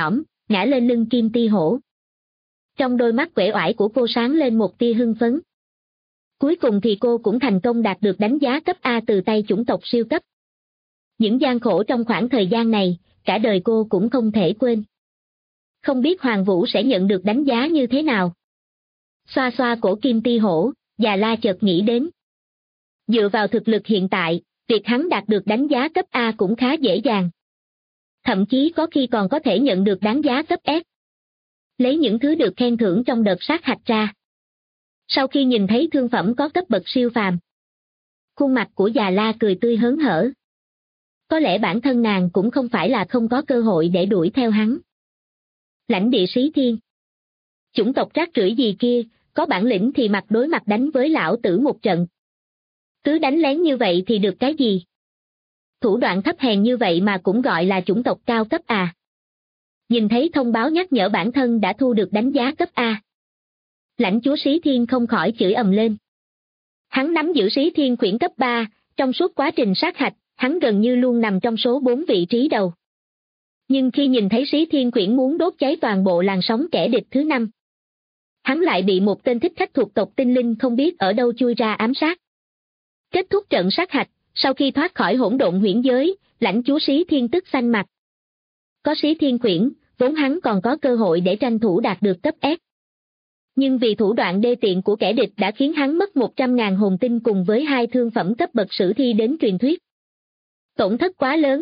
ngã lên lưng Kim Ti Hổ. Trong đôi mắt uể oải của cô sáng lên một tia hưng phấn. Cuối cùng thì cô cũng thành công đạt được đánh giá cấp A từ tay chủng tộc siêu cấp. Những gian khổ trong khoảng thời gian này, cả đời cô cũng không thể quên. Không biết Hoàng Vũ sẽ nhận được đánh giá như thế nào. Xoa xoa cổ Kim Ti Hổ, Già La chợt nghĩ đến. Dựa vào thực lực hiện tại, việc hắn đạt được đánh giá cấp A cũng khá dễ dàng. Thậm chí có khi còn có thể nhận được đánh giá cấp S. Lấy những thứ được khen thưởng trong đợt sát hạch ra. Sau khi nhìn thấy thương phẩm có cấp bậc siêu phàm, khuôn mặt của Già La cười tươi hớn hở. Có lẽ bản thân nàng cũng không phải là không có cơ hội để đuổi theo hắn. Lãnh địa Xí Thiên. Chủng tộc rác rưởi gì kia, có bản lĩnh thì mặt đối mặt đánh với lão tử một trận. Cứ đánh lén như vậy thì được cái gì? Thủ đoạn thấp hèn như vậy mà cũng gọi là chủng tộc cao cấp à? Nhìn thấy thông báo nhắc nhở bản thân đã thu được đánh giá cấp A. Lãnh chúa Xí Thiên không khỏi chửi ầm lên. Hắn nắm giữ Xí Thiên quyển cấp 3, trong suốt quá trình sát hạch, hắn gần như luôn nằm trong số 4 vị trí đầu. Nhưng khi nhìn thấy Xí Thiên quyển muốn đốt cháy toàn bộ làn sóng kẻ địch thứ 5, hắn lại bị một tên thích khách thuộc tộc tinh linh không biết ở đâu chui ra ám sát. Kết thúc trận sát hạch, sau khi thoát khỏi hỗn độn huyễn giới, lãnh chúa Xí Thiên tức xanh mặt. Có Xí Thiên quyển, vốn hắn còn có cơ hội để tranh thủ đạt được cấp S. Nhưng vì thủ đoạn đê tiện của kẻ địch đã khiến hắn mất 100.000 hồn tinh cùng với 2 thương phẩm cấp bậc sử thi đến truyền thuyết. Tổn thất quá lớn.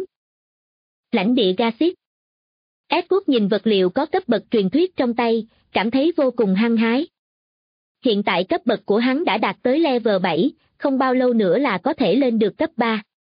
Lãnh địa Gasit. Edward nhìn vật liệu có cấp bậc truyền thuyết trong tay, cảm thấy vô cùng hăng hái. Hiện tại cấp bậc của hắn đã đạt tới level 7, không bao lâu nữa là có thể lên được cấp 3.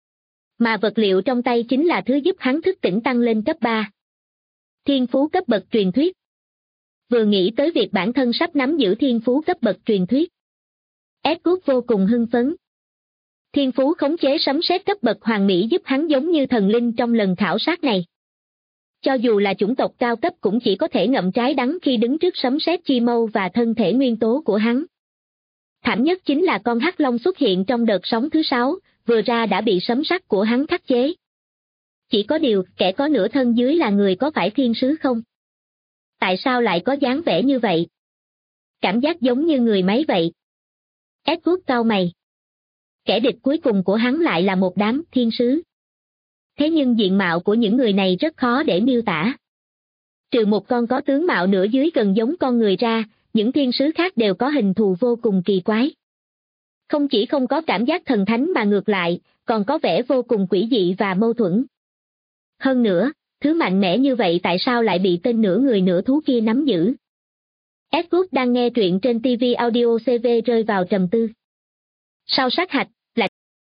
Mà vật liệu trong tay chính là thứ giúp hắn thức tỉnh tăng lên cấp 3. Thiên phú cấp bậc truyền thuyết. Vừa nghĩ tới việc bản thân sắp nắm giữ thiên phú cấp bậc truyền thuyết, Edward vô cùng hưng phấn. Thiên phú khống chế sấm sét cấp bậc hoàn mỹ giúp hắn giống như thần linh trong lần khảo sát này. Cho dù là chủng tộc cao cấp cũng chỉ có thể ngậm trái đắng khi đứng trước sấm sét chi mâu và thân thể nguyên tố của hắn. Thảm nhất chính là con hắc long xuất hiện trong đợt sóng thứ 6, vừa ra đã bị sấm sắt của hắn khắc chế. Chỉ có điều, kẻ có nửa thân dưới là người có phải thiên sứ không? Tại sao lại có dáng vẻ như vậy? Cảm giác giống như người máy vậy. Edward cau mày. Kẻ địch cuối cùng của hắn lại là một đám thiên sứ. Thế nhưng diện mạo của những người này rất khó để miêu tả. Trừ một con có tướng mạo nửa dưới gần giống con người ra, những thiên sứ khác đều có hình thù vô cùng kỳ quái. Không chỉ không có cảm giác thần thánh mà ngược lại, còn có vẻ vô cùng quỷ dị và mâu thuẫn. Hơn nữa, thứ mạnh mẽ như vậy tại sao lại bị tên nửa người nửa thú kia nắm giữ? Edward đang nghe truyện trên TV Audio CV rơi vào trầm tư. Sau sát hạch, là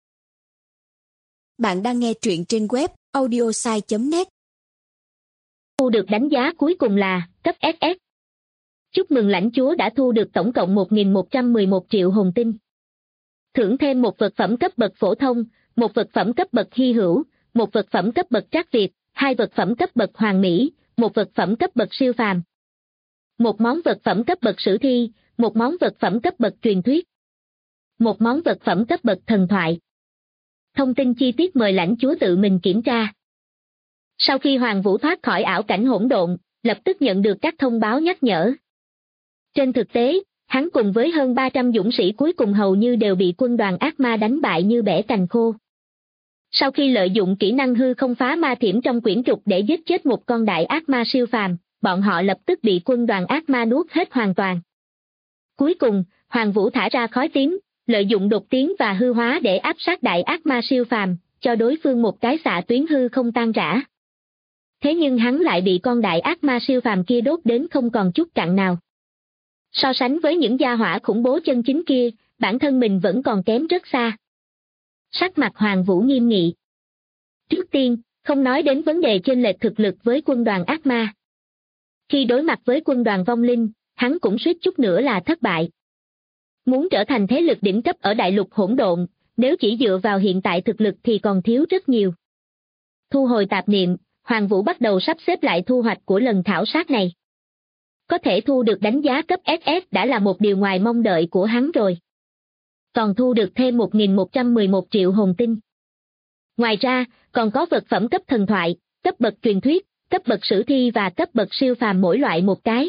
bạn đang nghe truyện trên web audiosai.net. Thu được đánh giá cuối cùng là cấp SS. Chúc mừng lãnh chúa đã thu được tổng cộng 1.111 triệu hồn tinh. Thưởng thêm một vật phẩm cấp bậc phổ thông, một vật phẩm cấp bậc hy hữu, một vật phẩm cấp bậc trác Việt, 2 vật phẩm cấp bậc hoàn mỹ, một vật phẩm cấp bậc siêu phàm. Một món vật phẩm cấp bậc sử thi, một món vật phẩm cấp bậc truyền thuyết. Một món vật phẩm cấp bậc thần thoại. Thông tin chi tiết mời lãnh chúa tự mình kiểm tra. Sau khi Hoàng Vũ thoát khỏi ảo cảnh hỗn độn, lập tức nhận được các thông báo nhắc nhở. Trên thực tế, hắn cùng với hơn 300 dũng sĩ cuối cùng hầu như đều bị quân đoàn ác ma đánh bại như bẻ cành khô. Sau khi lợi dụng kỹ năng hư không phá ma thiểm trong quyển trục để giết chết một con đại ác ma siêu phàm, bọn họ lập tức bị quân đoàn ác ma nuốt hết hoàn toàn. Cuối cùng, Hoàng Vũ thả ra khói tím, lợi dụng đột tiến và hư hóa để áp sát đại ác ma siêu phàm, cho đối phương một cái xạ tuyến hư không tan rã. Thế nhưng hắn lại bị con đại ác ma siêu phàm kia đốt đến không còn chút cặn nào. So sánh với những gia hỏa khủng bố chân chính kia, bản thân mình vẫn còn kém rất xa. Sắc mặt Hoàng Vũ nghiêm nghị. Trước tiên, không nói đến vấn đề chênh lệch thực lực với quân đoàn ác ma. Khi đối mặt với quân đoàn vong linh, hắn cũng suýt chút nữa là thất bại. Muốn trở thành thế lực đỉnh cấp ở đại lục hỗn độn, nếu chỉ dựa vào hiện tại thực lực thì còn thiếu rất nhiều. Thu hồi tạp niệm, Hoàng Vũ bắt đầu sắp xếp lại thu hoạch của lần khảo sát này. Có thể thu được đánh giá cấp SS đã là một điều ngoài mong đợi của hắn rồi. Còn thu được thêm 1.111 triệu hồn tinh. Ngoài ra, còn có vật phẩm cấp thần thoại, cấp bậc truyền thuyết, cấp bậc sử thi và cấp bậc siêu phàm mỗi loại một cái.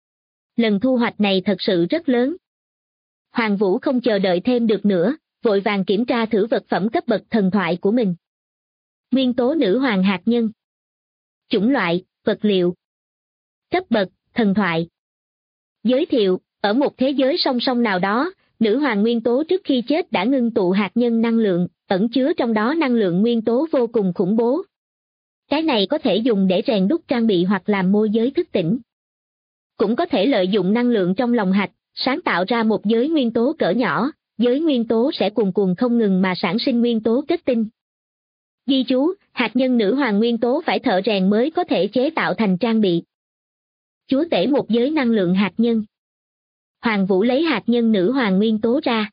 Lần thu hoạch này thật sự rất lớn. Hoàng Vũ không chờ đợi thêm được nữa, vội vàng kiểm tra thử vật phẩm cấp bậc thần thoại của mình. Nguyên tố nữ hoàng hạt nhân. Chủng loại, vật liệu. Cấp bậc, thần thoại. Giới thiệu, ở một thế giới song song nào đó, nữ hoàng nguyên tố trước khi chết đã ngưng tụ hạt nhân năng lượng, ẩn chứa trong đó năng lượng nguyên tố vô cùng khủng bố. Cái này có thể dùng để rèn đúc trang bị hoặc làm môi giới thức tỉnh. Cũng có thể lợi dụng năng lượng trong lòng hạch, sáng tạo ra một giới nguyên tố cỡ nhỏ, giới nguyên tố sẽ cuồn cuộn không ngừng mà sản sinh nguyên tố kết tinh. Ghi chú, hạt nhân nữ hoàng nguyên tố phải thợ rèn mới có thể chế tạo thành trang bị. Chúa tể một giới năng lượng hạt nhân. Hoàng Vũ lấy hạt nhân nữ hoàng nguyên tố ra.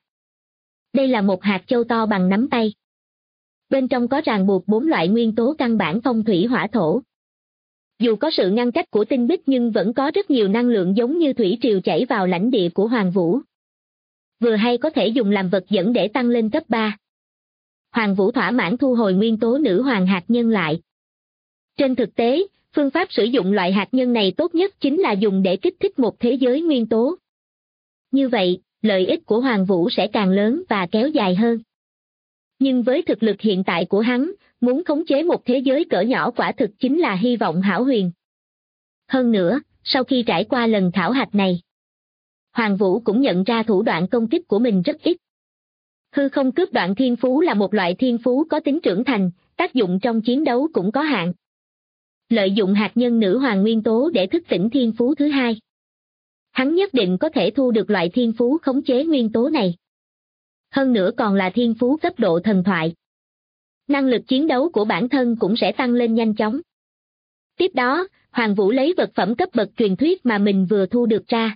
Đây là một hạt châu to bằng nắm tay. Bên trong có ràng buộc 4 loại nguyên tố căn bản phong thủy hỏa thổ. Dù có sự ngăn cách của tinh bích nhưng vẫn có rất nhiều năng lượng giống như thủy triều chảy vào lãnh địa của Hoàng Vũ. Vừa hay có thể dùng làm vật dẫn để tăng lên cấp 3. Hoàng Vũ thỏa mãn thu hồi nguyên tố nữ hoàng hạt nhân lại. Trên thực tế, phương pháp sử dụng loại hạt nhân này tốt nhất chính là dùng để kích thích một thế giới nguyên tố. Như vậy, lợi ích của Hoàng Vũ sẽ càng lớn và kéo dài hơn. Nhưng với thực lực hiện tại của hắn, muốn khống chế một thế giới cỡ nhỏ quả thực chính là hy vọng hão huyền. Hơn nữa, sau khi trải qua lần khảo hạch này, Hoàng Vũ cũng nhận ra thủ đoạn công kích của mình rất ít. Hư không cướp đoạn thiên phú là một loại thiên phú có tính trưởng thành, tác dụng trong chiến đấu cũng có hạn. Lợi dụng hạt nhân nữ hoàng nguyên tố để thức tỉnh thiên phú thứ hai. Hắn nhất định có thể thu được loại thiên phú khống chế nguyên tố này. Hơn nữa còn là thiên phú cấp độ thần thoại. Năng lực chiến đấu của bản thân cũng sẽ tăng lên nhanh chóng. Tiếp đó, Hoàng Vũ lấy vật phẩm cấp bậc truyền thuyết mà mình vừa thu được ra.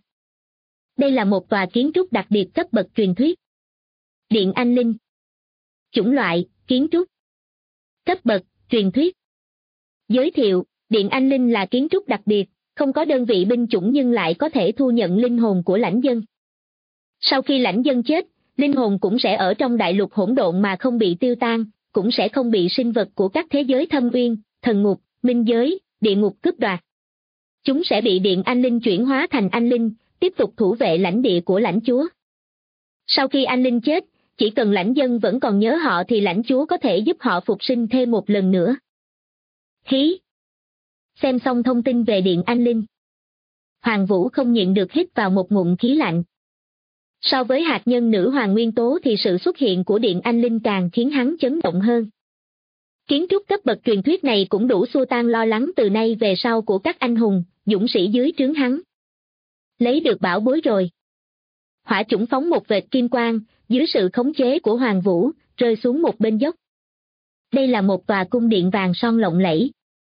Đây là một tòa kiến trúc đặc biệt cấp bậc truyền thuyết. Điện Anh Linh. Chủng loại, kiến trúc. Cấp bậc, truyền thuyết. Giới thiệu, Điện Anh Linh là kiến trúc đặc biệt, không có đơn vị binh chủng nhưng lại có thể thu nhận linh hồn của lãnh dân. Sau khi lãnh dân chết, linh hồn cũng sẽ ở trong đại lục hỗn độn mà không bị tiêu tan, cũng sẽ không bị sinh vật của các thế giới thâm uyên, thần ngục, minh giới, địa ngục cướp đoạt. Chúng sẽ bị Điện Anh Linh chuyển hóa thành anh linh, tiếp tục thủ vệ lãnh địa của lãnh chúa. Sau khi anh linh chết, chỉ cần lãnh dân vẫn còn nhớ họ thì lãnh chúa có thể giúp họ phục sinh thêm một lần nữa. Hí! Xem xong thông tin về Điện Anh Linh, Hoàng Vũ không nhịn được hít vào một ngụm khí lạnh. So với hạt nhân nữ hoàng nguyên tố thì sự xuất hiện của Điện Anh Linh càng khiến hắn chấn động hơn. Kiến trúc cấp bậc truyền thuyết này cũng đủ xua tan lo lắng từ nay về sau của các anh hùng, dũng sĩ dưới trướng hắn. Lấy được bảo bối rồi. Hỏa chủng phóng một vệt kim quang, dưới sự khống chế của Hoàng Vũ, rơi xuống một bên dốc. Đây là một tòa cung điện vàng son lộng lẫy.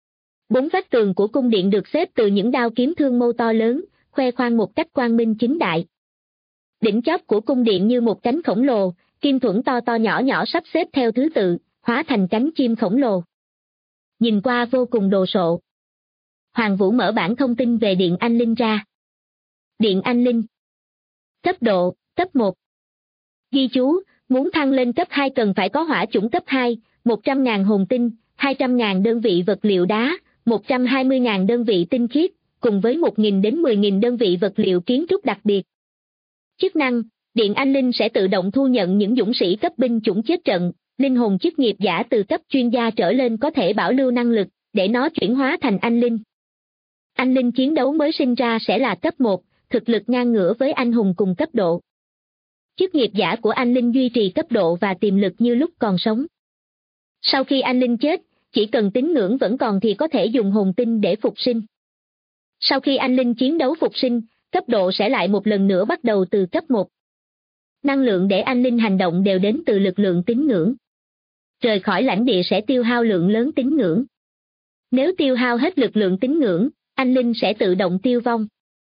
4 vách tường của cung điện được xếp từ những đao kiếm thương mâu to lớn, khoe khoang một cách quang minh chính đại. Đỉnh chóp của cung điện như một cánh khổng lồ, kim thuẫn to to nhỏ nhỏ sắp xếp theo thứ tự, hóa thành cánh chim khổng lồ. Nhìn qua vô cùng đồ sộ. Hoàng Vũ mở bản thông tin về Điện Anh Linh ra. Điện Anh Linh. Cấp độ, cấp 1. Ghi chú, muốn thăng lên cấp 2 cần phải có hỏa chủng cấp 2, 100.000 hồn tinh, 200.000 đơn vị vật liệu đá, 120.000 đơn vị tinh khiết, cùng với 1.000 đến 10.000 đơn vị vật liệu kiến trúc đặc biệt. Chức năng, Điện Anh Linh sẽ tự động thu nhận những dũng sĩ cấp binh chủng chết trận, linh hồn chức nghiệp giả từ cấp chuyên gia trở lên có thể bảo lưu năng lực, để nó chuyển hóa thành anh linh. Anh linh chiến đấu mới sinh ra sẽ là cấp 1, thực lực ngang ngửa với anh hùng cùng cấp độ. Chức nghiệp giả của anh linh duy trì cấp độ và tiềm lực như lúc còn sống. Sau khi anh linh chết, chỉ cần tín ngưỡng vẫn còn thì có thể dùng hồn tinh để phục sinh. Sau khi anh linh chiến đấu phục sinh, cấp độ sẽ lại một lần nữa bắt đầu từ cấp 1. Năng lượng để anh linh hành động đều đến từ lực lượng tín ngưỡng. Rời khỏi lãnh địa sẽ tiêu hao lượng lớn tín ngưỡng. Nếu tiêu hao hết lực lượng tín ngưỡng, anh linh sẽ tự động tiêu vong.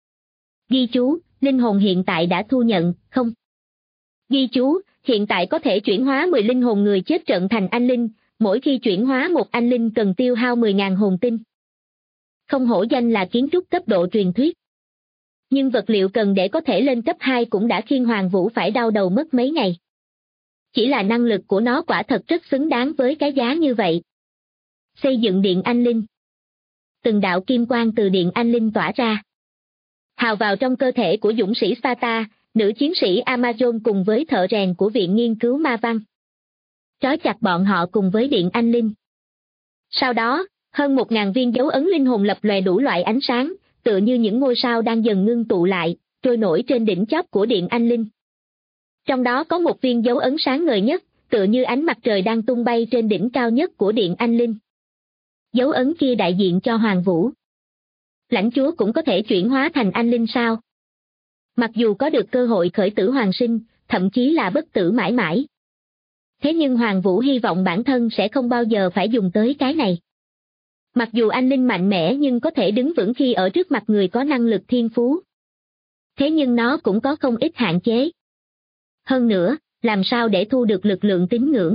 Ghi chú, linh hồn hiện tại đã thu nhận, không. Ghi chú, hiện tại có thể chuyển hóa 10 linh hồn người chết trận thành anh linh, mỗi khi chuyển hóa một anh linh cần tiêu hao 10.000 hồn tinh. Không hổ danh là kiến trúc cấp độ truyền thuyết. Nhưng vật liệu cần để có thể lên cấp 2 cũng đã khiến Hoàng Vũ phải đau đầu mất mấy ngày. Chỉ là năng lực của nó quả thật rất xứng đáng với cái giá như vậy. Xây dựng Điện Anh Linh. từng đạo kim quang từ điện anh linh tỏa ra. Hào vào trong cơ thể của dũng sĩ Sparta, nữ chiến sĩ Amazon cùng với thợ rèn của Viện Nghiên cứu Ma Văn. Trói chặt bọn họ cùng với điện anh linh. Sau đó, hơn 1.000 viên dấu ấn linh hồn lập lòe đủ loại ánh sáng, tựa như những ngôi sao đang dần ngưng tụ lại, trôi nổi trên đỉnh chóp của điện anh linh. Trong đó có một viên dấu ấn sáng ngời nhất, tựa như ánh mặt trời đang tung bay trên đỉnh cao nhất của điện anh linh. Dấu ấn kia đại diện cho Hoàng Vũ. Lãnh chúa cũng có thể chuyển hóa thành anh linh sao? Mặc dù có được cơ hội khởi tử hoàn sinh, thậm chí là bất tử mãi mãi. Thế nhưng Hoàng Vũ hy vọng bản thân sẽ không bao giờ phải dùng tới cái này. Mặc dù anh linh mạnh mẽ nhưng có thể đứng vững khi ở trước mặt người có năng lực thiên phú. Thế nhưng nó cũng có không ít hạn chế. Hơn nữa, làm sao để thu được lực lượng tín ngưỡng?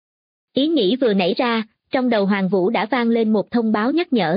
Ý nghĩ vừa nảy ra, trong đầu Hoàng Vũ đã vang lên một thông báo nhắc nhở.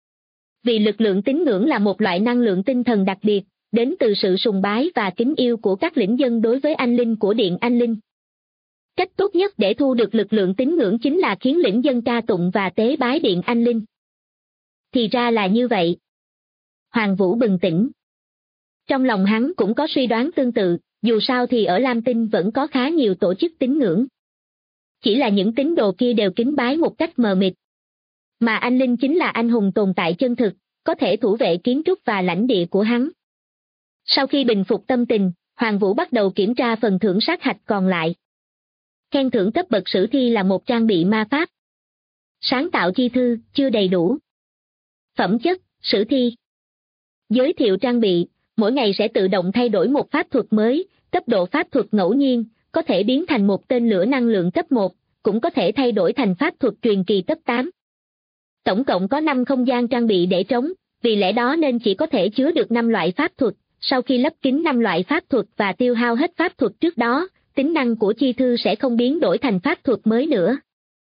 Vì lực lượng tín ngưỡng là một loại năng lượng tinh thần đặc biệt, đến từ sự sùng bái và kính yêu của các lĩnh dân đối với anh linh của điện anh linh. Cách tốt nhất để thu được lực lượng tín ngưỡng chính là khiến lĩnh dân ca tụng và tế bái điện anh linh. Thì ra là như vậy. Hoàng Vũ bừng tỉnh. Trong lòng hắn cũng có suy đoán tương tự, dù sao thì ở Lam Tinh vẫn có khá nhiều tổ chức tín ngưỡng. Chỉ là những tín đồ kia đều kính bái một cách mờ mịt. Mà anh linh chính là anh hùng tồn tại chân thực, có thể thủ vệ kiến trúc và lãnh địa của hắn. Sau khi bình phục tâm tình, Hoàng Vũ bắt đầu kiểm tra phần thưởng sát hạch còn lại. Khen thưởng cấp bậc sử thi là một trang bị ma pháp. Sáng tạo chi thư, chưa đầy đủ. Phẩm chất, sử thi. Giới thiệu trang bị, mỗi ngày sẽ tự động thay đổi một pháp thuật mới, cấp độ pháp thuật ngẫu nhiên, có thể biến thành một tên lửa năng lượng cấp 1, cũng có thể thay đổi thành pháp thuật truyền kỳ cấp 8. Tổng cộng có 5 không gian trang bị để trống, vì lẽ đó nên chỉ có thể chứa được 5 loại pháp thuật, sau khi lấp kín 5 loại pháp thuật và tiêu hao hết pháp thuật trước đó, tính năng của chi thư sẽ không biến đổi thành pháp thuật mới nữa.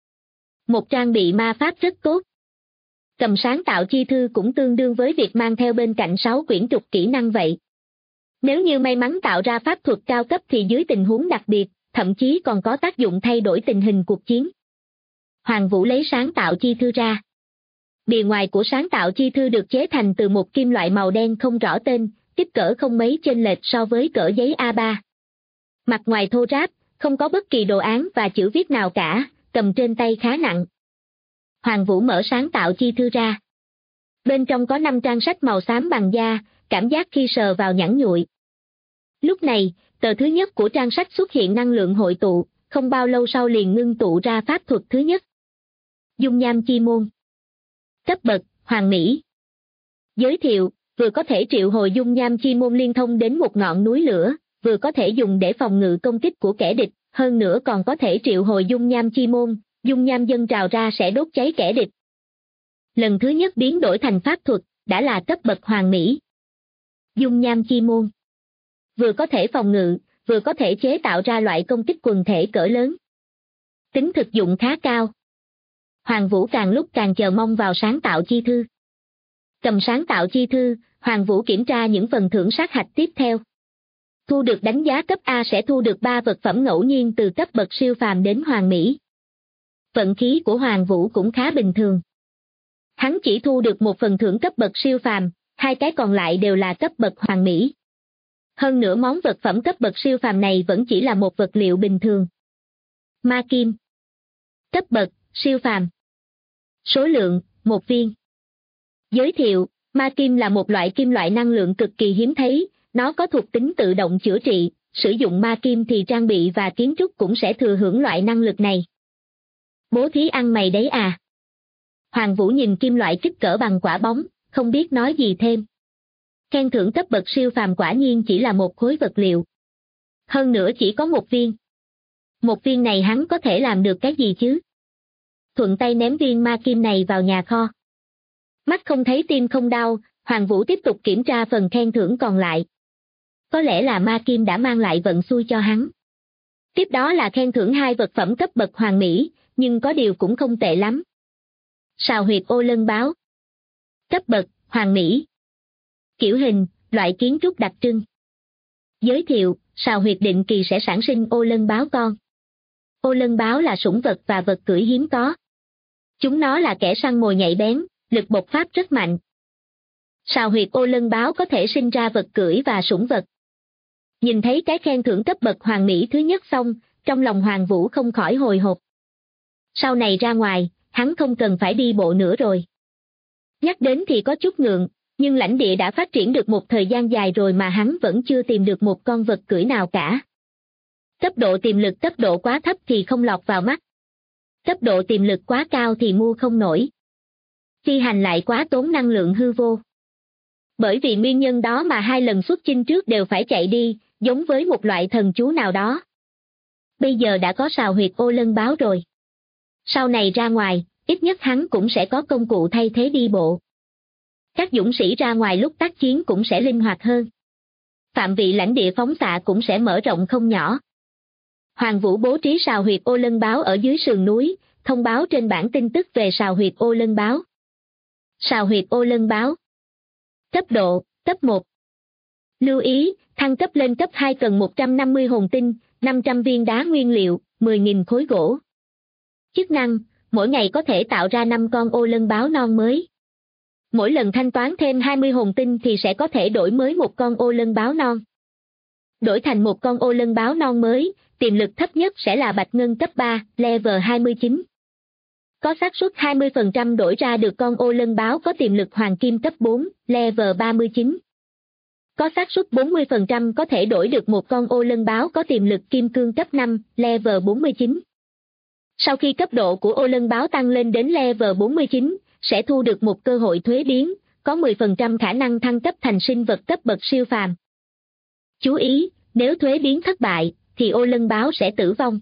Một trang bị ma pháp rất tốt. Cầm sáng tạo chi thư cũng tương đương với việc mang theo bên cạnh 6 quyển trục kỹ năng vậy. Nếu như may mắn tạo ra pháp thuật cao cấp thì dưới tình huống đặc biệt, thậm chí còn có tác dụng thay đổi tình hình cuộc chiến. Hoàng Vũ lấy sáng tạo chi thư ra. Bìa ngoài của sáng tạo chi thư được chế thành từ một kim loại màu đen không rõ tên, kích cỡ không mấy chênh lệch so với cỡ giấy A3. Mặt ngoài thô ráp, không có bất kỳ đồ án và chữ viết nào cả, cầm trên tay khá nặng. Hoàng Vũ mở sáng tạo chi thư ra. Bên trong có 5 trang sách màu xám bằng da, cảm giác khi sờ vào nhẵn nhụi. Lúc này, tờ thứ nhất của trang sách xuất hiện năng lượng hội tụ, không bao lâu sau liền ngưng tụ ra pháp thuật thứ nhất. Dung nham chi môn. Cấp bậc, Hoàng Mỹ. Giới thiệu, vừa có thể triệu hồi dung nham chi môn liên thông đến một ngọn núi lửa, vừa có thể dùng để phòng ngự công kích của kẻ địch, hơn nữa còn có thể triệu hồi dung nham chi môn, dung nham dâng trào ra sẽ đốt cháy kẻ địch. Lần thứ nhất biến đổi thành pháp thuật, đã là cấp bậc Hoàng Mỹ. Dung nham chi môn. Vừa có thể phòng ngự, vừa có thể chế tạo ra loại công kích quần thể cỡ lớn. Tính thực dụng khá cao. Hoàng Vũ càng lúc càng chờ mong vào sáng tạo chi thư. Cầm sáng tạo chi thư, Hoàng Vũ kiểm tra những phần thưởng sát hạch tiếp theo. Thu được đánh giá cấp A sẽ thu được 3 vật phẩm ngẫu nhiên từ cấp bậc siêu phàm đến Hoàng Mỹ. Vận khí của Hoàng Vũ cũng khá bình thường. Hắn chỉ thu được một phần thưởng cấp bậc siêu phàm, 2 cái còn lại đều là cấp bậc Hoàng Mỹ. Hơn nữa món vật phẩm cấp bậc siêu phàm này vẫn chỉ là một vật liệu bình thường. Ma kim. Cấp bậc, siêu phàm. Số lượng, 1 viên. Giới thiệu, ma kim là một loại kim loại năng lượng cực kỳ hiếm thấy, nó có thuộc tính tự động chữa trị, sử dụng ma kim thì trang bị và kiến trúc cũng sẽ thừa hưởng loại năng lực này. Bố thí ăn mày đấy à? Hoàng Vũ nhìn kim loại kích cỡ bằng quả bóng, không biết nói gì thêm. Khen thưởng cấp bậc siêu phàm quả nhiên chỉ là một khối vật liệu. Hơn nữa chỉ có 1 viên. 1 viên này hắn có thể làm được cái gì chứ? Thuận tay ném viên ma kim này vào nhà kho. Mắt không thấy tim không đau, Hoàng Vũ tiếp tục kiểm tra phần khen thưởng còn lại. Có lẽ là ma kim đã mang lại vận xui cho hắn. Tiếp đó là khen thưởng 2 vật phẩm cấp bậc Hoàng Mỹ, nhưng có điều cũng không tệ lắm. Sào huyệt ô lân báo. Cấp bậc, Hoàng Mỹ. Kiểu hình, loại kiến trúc đặc trưng. Giới thiệu, sào huyệt định kỳ sẽ sản sinh ô lân báo con. Ô lân báo là sủng vật và vật cưỡi hiếm có. Chúng nó là kẻ săn mồi nhạy bén, lực bộc phát rất mạnh. Sào huyệt ô lân báo có thể sinh ra vật cưỡi và sủng vật. Nhìn thấy cái khen thưởng cấp bậc hoàng mỹ thứ nhất xong, trong lòng Hoàng Vũ không khỏi hồi hộp. Sau này ra ngoài, hắn không cần phải đi bộ nữa rồi. Nhắc đến thì có chút ngượng, nhưng lãnh địa đã phát triển được một thời gian dài rồi mà hắn vẫn chưa tìm được một con vật cưỡi nào cả. Cấp độ tiềm lực cấp độ quá thấp thì không lọt vào mắt. Cấp độ tiềm lực quá cao thì mua không nổi. Phi hành lại quá tốn năng lượng hư vô. Bởi vì nguyên nhân đó mà 2 lần xuất chinh trước đều phải chạy đi, giống với một loại thần chú nào đó. Bây giờ đã có sào huyệt ô lân báo rồi. Sau này ra ngoài, ít nhất hắn cũng sẽ có công cụ thay thế đi bộ. Các dũng sĩ ra ngoài lúc tác chiến cũng sẽ linh hoạt hơn. Phạm vị lãnh địa phóng xạ cũng sẽ mở rộng không nhỏ. Hoàng Vũ bố trí sào huyệt ô lân báo ở dưới sườn núi, thông báo trên bảng tin tức về sào huyệt ô lân báo. Sào huyệt ô lân báo. Cấp độ, cấp 1. Lưu ý, thăng cấp lên cấp 2 cần 150 hồn tinh, 500 viên đá nguyên liệu, 10.000 khối gỗ. Chức năng, mỗi ngày có thể tạo ra 5 con ô lân báo non mới. Mỗi lần thanh toán thêm 20 hồn tinh thì sẽ có thể đổi mới một con ô lân báo non. Đổi thành một con ô lân báo non mới, tiềm lực thấp nhất sẽ là bạch ngân cấp 3, level 29. Có xác suất 20% đổi ra được con ô lân báo có tiềm lực hoàng kim cấp 4, level 39. Có xác suất 40% có thể đổi được một con ô lân báo có tiềm lực kim cương cấp 5, level 49. Sau khi cấp độ của ô lân báo tăng lên đến level 49, sẽ thu được một cơ hội thuế biến, có 10% khả năng thăng cấp thành sinh vật cấp bậc siêu phàm. Chú ý, nếu thuế biến thất bại, thì ô lân báo sẽ tử vong.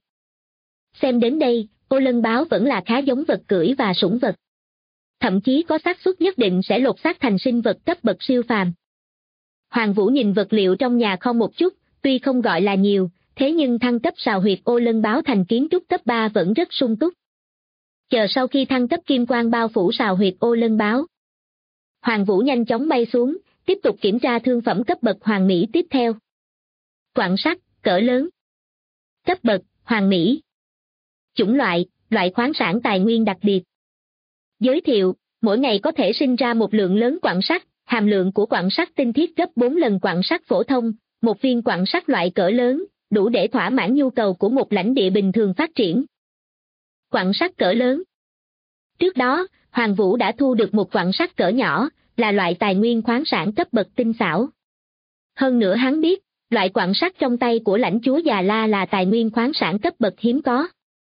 Xem đến đây, ô lân báo vẫn là khá giống vật cưỡi và sủng vật. Thậm chí có xác suất nhất định sẽ lột xác thành sinh vật cấp bậc siêu phàm. Hoàng Vũ nhìn vật liệu trong nhà kho một chút, tuy không gọi là nhiều, thế nhưng thăng cấp sào huyệt ô lân báo thành kiến trúc cấp 3 vẫn rất sung túc. Chờ sau khi thăng cấp kim quang bao phủ sào huyệt ô lân báo, Hoàng Vũ nhanh chóng bay xuống, tiếp tục kiểm tra thương phẩm cấp bậc hoàng mỹ tiếp theo. Quặng sắt, cỡ lớn. Cấp bậc, hoàng mỹ. Chủng loại, loại khoáng sản tài nguyên đặc biệt. Giới thiệu, mỗi ngày có thể sinh ra một lượng lớn quặng sắt, hàm lượng của quặng sắt tinh khiết gấp 4 lần quặng sắt phổ thông, một viên quặng sắt loại cỡ lớn, đủ để thỏa mãn nhu cầu của một lãnh địa bình thường phát triển. Quặng sắt cỡ lớn. Trước đó, Hoàng Vũ đã thu được một quặng sắt cỡ nhỏ, là loại tài nguyên khoáng sản cấp bậc tinh xảo. Hơn nữa hắn biết, loại quặng sắt trong tay của lãnh chúa Già La là tài nguyên khoáng sản cấp bậc hiếm có.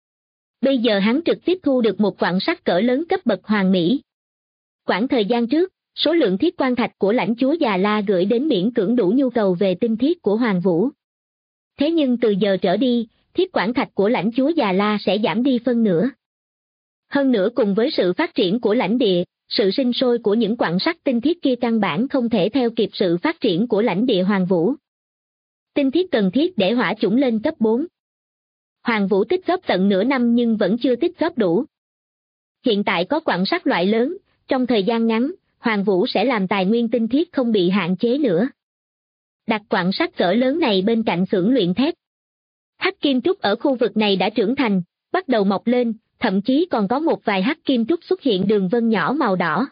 Bây giờ hắn trực tiếp thu được một quặng sắt cỡ lớn cấp bậc hoàng mỹ. Quãng thời gian trước, số lượng thiết quan thạch của lãnh chúa Già La gửi đến miễn cưỡng đủ nhu cầu về tinh thiết của Hoàng Vũ. Thế nhưng từ giờ trở đi, thiết quản thạch của lãnh chúa Già La sẽ giảm đi phân nửa. Hơn nữa cùng với sự phát triển của lãnh địa, sự sinh sôi của những quặng sắt tinh thiết kia căn bản không thể theo kịp sự phát triển của lãnh địa Hoàng Vũ. Tinh thiết cần thiết để hỏa chủng lên cấp 4. Hoàng Vũ tích góp tận nửa năm nhưng vẫn chưa tích góp đủ. Hiện tại có quặng sắt loại lớn, trong thời gian ngắn, Hoàng Vũ sẽ làm tài nguyên tinh thiết không bị hạn chế nữa. Đặt quặng sắt cỡ lớn này bên cạnh xưởng luyện thép. Hắc kim trúc ở khu vực này đã trưởng thành, bắt đầu mọc lên, thậm chí còn có một vài hắc kim trúc xuất hiện đường vân nhỏ màu đỏ.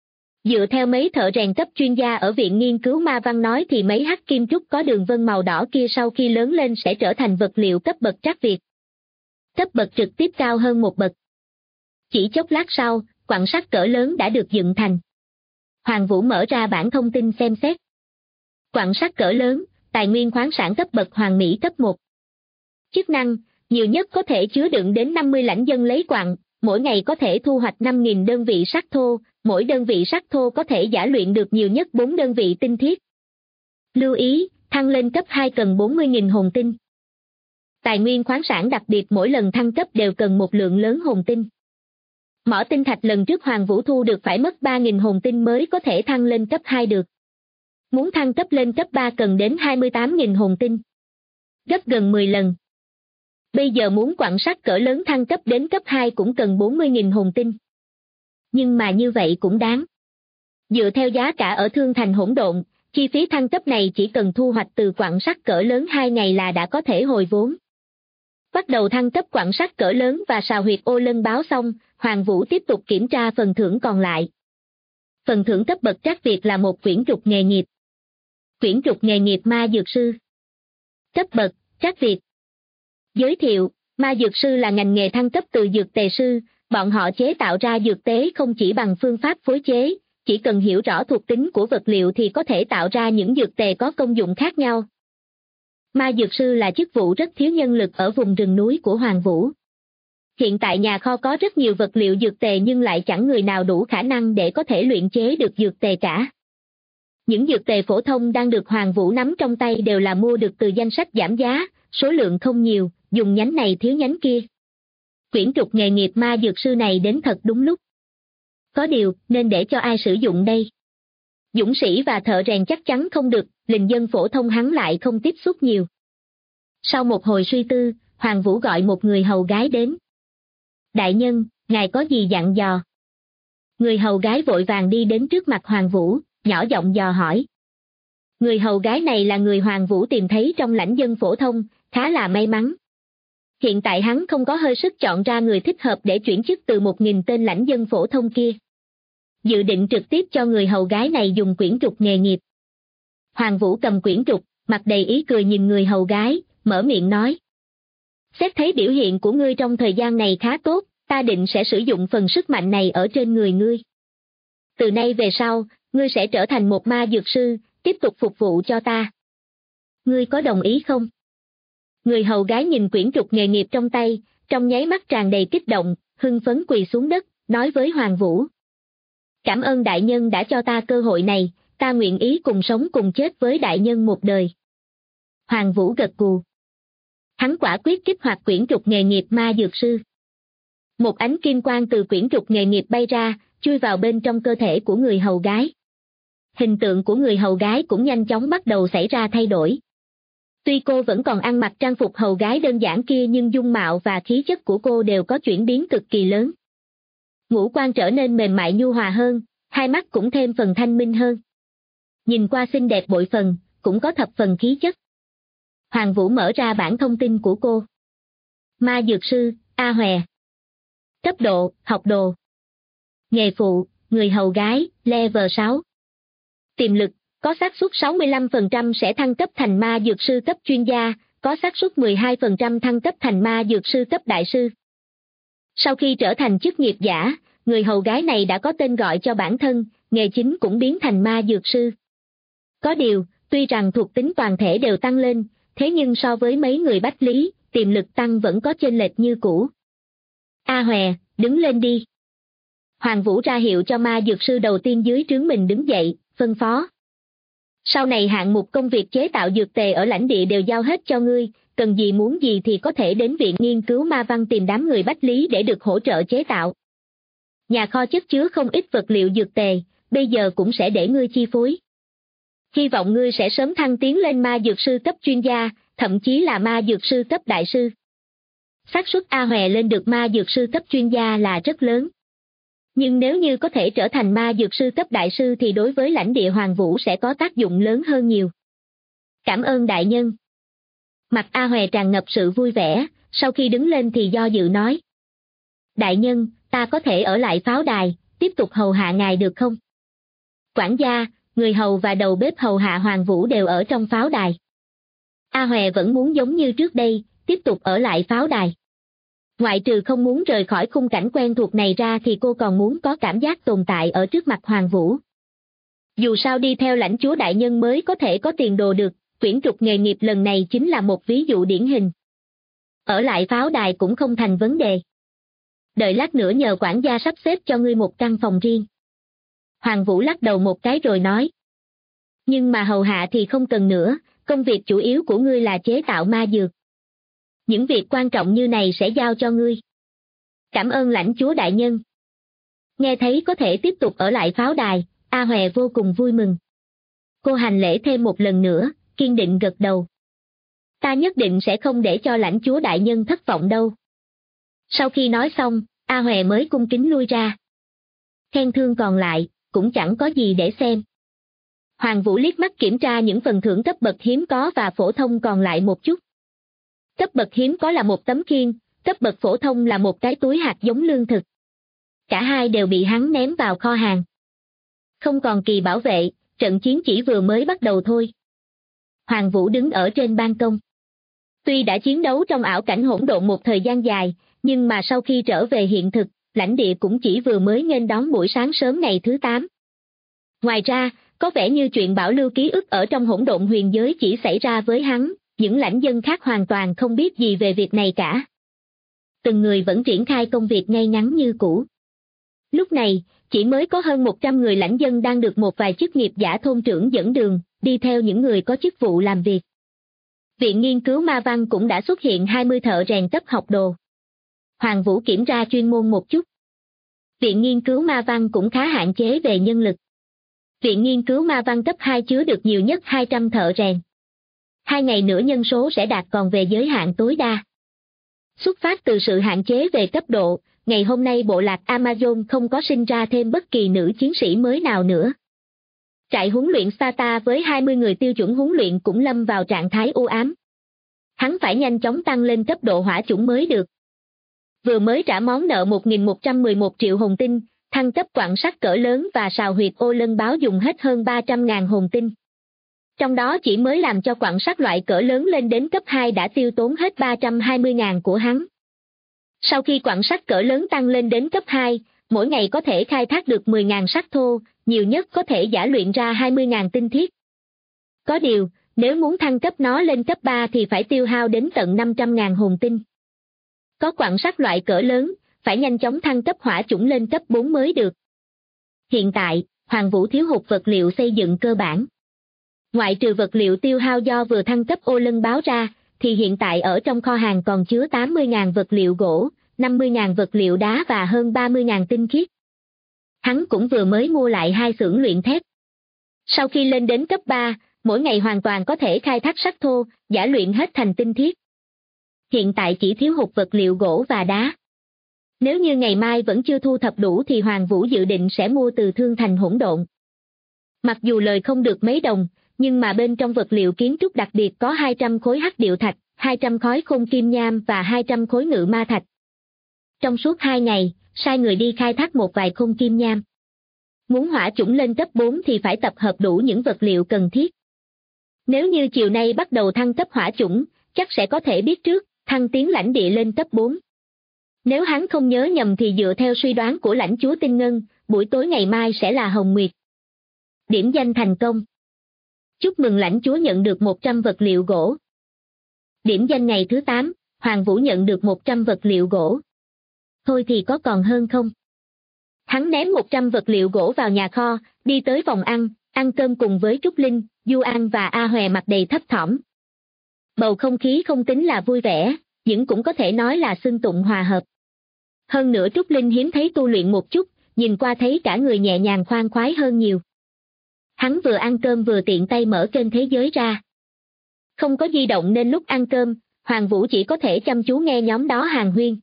Dựa theo mấy thợ rèn cấp chuyên gia ở Viện Nghiên cứu Ma Văn nói thì mấy hắc kim trúc có đường vân màu đỏ kia sau khi lớn lên sẽ trở thành vật liệu cấp bậc trắc việt. Cấp bậc trực tiếp cao hơn một bậc. Chỉ chốc lát sau, quặng sắt cỡ lớn đã được dựng thành. Hoàng Vũ mở ra bảng thông tin xem xét. Quặng sắt cỡ lớn, tài nguyên khoáng sản cấp bậc hoàng mỹ cấp 1. Chức năng, nhiều nhất có thể chứa đựng đến 50 lãnh dân lấy quặng, mỗi ngày có thể thu hoạch 5.000 đơn vị sắt thô, mỗi đơn vị sắt thô có thể giả luyện được nhiều nhất 4 đơn vị tinh thiết. Lưu ý, thăng lên cấp 2 cần 40.000 hồn tinh. Tài nguyên khoáng sản đặc biệt mỗi lần thăng cấp đều cần một lượng lớn hồn tinh. Mỏ tinh thạch lần trước Hoàng Vũ thu được phải mất 3.000 hồn tinh mới có thể thăng lên cấp 2 được. Muốn thăng cấp lên cấp 3 cần đến 28.000 hồn tinh. Gấp gần 10 lần. Bây giờ muốn quặng sắt cỡ lớn thăng cấp đến cấp 2 cũng cần 40.000 hồn tinh. Nhưng mà như vậy cũng đáng. Dựa theo giá cả ở Thương Thành Hỗn Độn, chi phí thăng cấp này chỉ cần thu hoạch từ quặng sắt cỡ lớn 2 ngày là đã có thể hồi vốn. Bắt đầu thăng cấp quặng sắt cỡ lớn và sào huyệt ô lân báo xong, Hoàng Vũ tiếp tục kiểm tra phần thưởng còn lại. Phần thưởng cấp bậc trắc Việt là một quyển trục nghề nghiệp. Quyển trục nghề nghiệp ma dược sư. Cấp bậc trắc Việt. Giới thiệu, ma dược sư là ngành nghề thăng cấp từ dược tề sư, bọn họ chế tạo ra dược tế không chỉ bằng phương pháp phối chế, chỉ cần hiểu rõ thuộc tính của vật liệu thì có thể tạo ra những dược tề có công dụng khác nhau. Ma dược sư là chức vụ rất thiếu nhân lực ở vùng rừng núi của Hoàng Vũ. Hiện tại nhà kho có rất nhiều vật liệu dược tề nhưng lại chẳng người nào đủ khả năng để có thể luyện chế được dược tề cả. Những dược tề phổ thông đang được Hoàng Vũ nắm trong tay đều là mua được từ danh sách giảm giá, số lượng không nhiều, dùng nhánh này thiếu nhánh kia. Quyển trục nghề nghiệp ma dược sư này đến thật đúng lúc. Có điều, nên để cho ai sử dụng đây? Dũng sĩ và thợ rèn chắc chắn không được, linh dân phổ thông hắn lại không tiếp xúc nhiều. Sau một hồi suy tư, Hoàng Vũ gọi một người hầu gái đến. Đại nhân, ngài có gì dặn dò? Người hầu gái vội vàng đi đến trước mặt Hoàng Vũ, nhỏ giọng dò hỏi. Người hầu gái này là người Hoàng Vũ tìm thấy trong lãnh dân phổ thông, khá là may mắn. Hiện tại hắn không có hơi sức chọn ra người thích hợp để chuyển chức từ 1.000 tên lãnh dân phổ thông kia. Dự định trực tiếp cho người hầu gái này dùng quyển trục nghề nghiệp. Hoàng Vũ cầm quyển trục, mặt đầy ý cười nhìn người hầu gái, mở miệng nói. Xét thấy biểu hiện của ngươi trong thời gian này khá tốt, ta định sẽ sử dụng phần sức mạnh này ở trên người ngươi. Từ nay về sau, ngươi sẽ trở thành một ma dược sư, tiếp tục phục vụ cho ta. Ngươi có đồng ý không? Người hầu gái nhìn quyển trục nghề nghiệp trong tay, trong nháy mắt tràn đầy kích động, hưng phấn quỳ xuống đất, nói với Hoàng Vũ. Cảm ơn đại nhân đã cho ta cơ hội này, ta nguyện ý cùng sống cùng chết với đại nhân một đời. Hoàng Vũ gật gù. Hắn quả quyết kích hoạt quyển trục nghề nghiệp ma dược sư. Một ánh kim quang từ quyển trục nghề nghiệp bay ra, chui vào bên trong cơ thể của người hầu gái. Hình tượng của người hầu gái cũng nhanh chóng bắt đầu xảy ra thay đổi. Tuy cô vẫn còn ăn mặc trang phục hầu gái đơn giản kia nhưng dung mạo và khí chất của cô đều có chuyển biến cực kỳ lớn. Ngũ quan trở nên mềm mại nhu hòa hơn, hai mắt cũng thêm phần thanh minh hơn. Nhìn qua xinh đẹp bội phần, cũng có thập phần khí chất. Hoàng Vũ mở ra bảng thông tin của cô. Ma dược sư, A Hòe. Cấp độ, học đồ. Nghề phụ, người hầu gái, level 6. Tiềm lực, có xác suất 65% sẽ thăng cấp thành ma dược sư cấp chuyên gia, có xác suất 12% thăng cấp thành ma dược sư cấp đại sư. Sau khi trở thành chức nghiệp giả, người hầu gái này đã có tên gọi cho bản thân, nghề chính cũng biến thành ma dược sư. Có điều, tuy rằng thuộc tính toàn thể đều tăng lên, thế nhưng so với mấy người Bách Lý, tiềm lực tăng vẫn có chênh lệch như cũ. A Hòe, đứng lên đi. Hoàng Vũ ra hiệu cho ma dược sư đầu tiên dưới trướng mình đứng dậy, phân phó. Sau này hạng mục công việc chế tạo dược tề ở lãnh địa đều giao hết cho ngươi, cần gì muốn gì thì có thể đến viện nghiên cứu ma văn tìm đám người Bách Lý để được hỗ trợ chế tạo. Nhà kho chất chứa không ít vật liệu dược tề, bây giờ cũng sẽ để ngươi chi phối. Hy vọng ngươi sẽ sớm thăng tiến lên ma dược sư cấp chuyên gia, thậm chí là ma dược sư cấp đại sư. Xác suất A Hòe lên được ma dược sư cấp chuyên gia là rất lớn. Nhưng nếu như có thể trở thành ma dược sư cấp đại sư thì đối với lãnh địa Hoàng Vũ sẽ có tác dụng lớn hơn nhiều. Cảm ơn đại nhân. Mặt A Hòe tràn ngập sự vui vẻ, sau khi đứng lên thì do dự nói. Đại nhân, ta có thể ở lại pháo đài, tiếp tục hầu hạ ngài được không? Quản gia, người hầu và đầu bếp hầu hạ Hoàng Vũ đều ở trong pháo đài. A Hòe vẫn muốn giống như trước đây, tiếp tục ở lại pháo đài. Ngoại trừ không muốn rời khỏi khung cảnh quen thuộc này ra thì cô còn muốn có cảm giác tồn tại ở trước mặt Hoàng Vũ. Dù sao đi theo lãnh chúa đại nhân mới có thể có tiền đồ được, quyển trục nghề nghiệp lần này chính là một ví dụ điển hình. Ở lại pháo đài cũng không thành vấn đề. Đợi lát nữa nhờ quản gia sắp xếp cho ngươi một căn phòng riêng. Hoàng Vũ lắc đầu một cái rồi nói. Nhưng mà hầu hạ thì không cần nữa, công việc chủ yếu của ngươi là chế tạo ma dược. Những việc quan trọng như này sẽ giao cho ngươi. Cảm ơn lãnh chúa đại nhân. Nghe thấy có thể tiếp tục ở lại pháo đài, A Hòe vô cùng vui mừng. Cô hành lễ thêm một lần nữa, kiên định gật đầu. Ta nhất định sẽ không để cho lãnh chúa đại nhân thất vọng đâu. Sau khi nói xong, A Hòe mới cung kính lui ra. Khen thương còn lại, cũng chẳng có gì để xem. Hoàng Vũ liếc mắt kiểm tra những phần thưởng cấp bậc hiếm có và phổ thông còn lại một chút. Cấp bậc hiếm có là một tấm khiên, cấp bậc phổ thông là một cái túi hạt giống lương thực. Cả hai đều bị hắn ném vào kho hàng. Không còn kỳ bảo vệ, trận chiến chỉ vừa mới bắt đầu thôi. Hoàng Vũ đứng ở trên ban công. Tuy đã chiến đấu trong ảo cảnh hỗn độn một thời gian dài, nhưng mà sau khi trở về hiện thực, lãnh địa cũng chỉ vừa mới nghênh đón buổi sáng sớm ngày thứ 8. Ngoài ra, có vẻ như chuyện bảo lưu ký ức ở trong hỗn độn huyền giới chỉ xảy ra với hắn, những lãnh dân khác hoàn toàn không biết gì về việc này cả. Từng người vẫn triển khai công việc ngay ngắn như cũ. Lúc này, chỉ mới có hơn 100 người lãnh dân đang được một vài chức nghiệp giả thôn trưởng dẫn đường, đi theo những người có chức vụ làm việc. Viện nghiên cứu ma văn cũng đã xuất hiện 20 thợ rèn cấp học đồ. Hoàng Vũ kiểm tra chuyên môn một chút. Viện nghiên cứu ma văn cũng khá hạn chế về nhân lực. Viện nghiên cứu ma văn cấp 2 chứa được nhiều nhất 200 thợ rèn. 2 ngày nữa nhân số sẽ đạt còn về giới hạn tối đa. Xuất phát từ sự hạn chế về cấp độ, ngày hôm nay bộ lạc Amazon không có sinh ra thêm bất kỳ nữ chiến sĩ mới nào nữa. Trại huấn luyện Sparta với 20 người tiêu chuẩn huấn luyện cũng lâm vào trạng thái u ám. Hắn phải nhanh chóng tăng lên cấp độ hỏa chủng mới được. Vừa mới trả món nợ 1.111 triệu hồn tinh, thăng cấp quặng sắt cỡ lớn và sào huyệt ô lân báo dùng hết hơn 300.000 hồn tinh. Trong đó chỉ mới làm cho quặng sắt loại cỡ lớn lên đến cấp 2 đã tiêu tốn hết 320.000 của hắn. Sau khi quặng sắt cỡ lớn tăng lên đến cấp 2, mỗi ngày có thể khai thác được 10.000 sắt thô, nhiều nhất có thể giả luyện ra 20.000 tinh thiết. Có điều, nếu muốn thăng cấp nó lên cấp 3 thì phải tiêu hao đến tận 500.000 hồn tinh. Có quặng sắt loại cỡ lớn, phải nhanh chóng thăng cấp hỏa chủng lên cấp 4 mới được. Hiện tại, Hoàng Vũ thiếu hụt vật liệu xây dựng cơ bản. Ngoại trừ vật liệu tiêu hao do vừa thăng cấp ô lân báo ra, thì hiện tại ở trong kho hàng còn chứa 80.000 vật liệu gỗ, 50.000 vật liệu đá và hơn 30.000 tinh khiết. Hắn cũng vừa mới mua lại 2 xưởng luyện thép. Sau khi lên đến cấp 3, mỗi ngày hoàn toàn có thể khai thác sắt thô, giả luyện hết thành tinh thiết. Hiện tại chỉ thiếu hụt vật liệu gỗ và đá. Nếu như ngày mai vẫn chưa thu thập đủ thì Hoàng Vũ dự định sẽ mua từ Thương Thành Hỗn Độn. Mặc dù lời không được mấy đồng, nhưng mà bên trong vật liệu kiến trúc đặc biệt có 200 khối hắc điệu thạch, 200 khối khôn kim nham và 200 khối ngự ma thạch. Trong suốt 2 ngày, sai người đi khai thác một vài khôn kim nham. Muốn hỏa chủng lên cấp 4 thì phải tập hợp đủ những vật liệu cần thiết. Nếu như chiều nay bắt đầu thăng cấp hỏa chủng, chắc sẽ có thể biết trước, thăng tiến lãnh địa lên cấp 4. Nếu hắn không nhớ nhầm thì dựa theo suy đoán của lãnh chúa Tinh Ngân, buổi tối ngày mai sẽ là Hồng Nguyệt. Điểm danh thành công. Chúc mừng lãnh chúa nhận được 100 vật liệu gỗ. Điểm danh ngày thứ 8, Hoàng Vũ nhận được 100 vật liệu gỗ. Thôi thì có còn hơn không? Hắn ném 100 vật liệu gỗ vào nhà kho, đi tới phòng ăn cơm cùng với Trúc Linh, Du An và A Hòe mặt đầy thấp thỏm. Bầu không khí không tính là vui vẻ, nhưng cũng có thể nói là xưng tụng hòa hợp. Hơn nữa Trúc Linh hiếm thấy tu luyện một chút, nhìn qua thấy cả người nhẹ nhàng khoan khoái hơn nhiều. Hắn vừa ăn cơm vừa tiện tay mở kênh thế giới ra. Không có di động nên lúc ăn cơm, Hoàng Vũ chỉ có thể chăm chú nghe nhóm đó hàn huyên.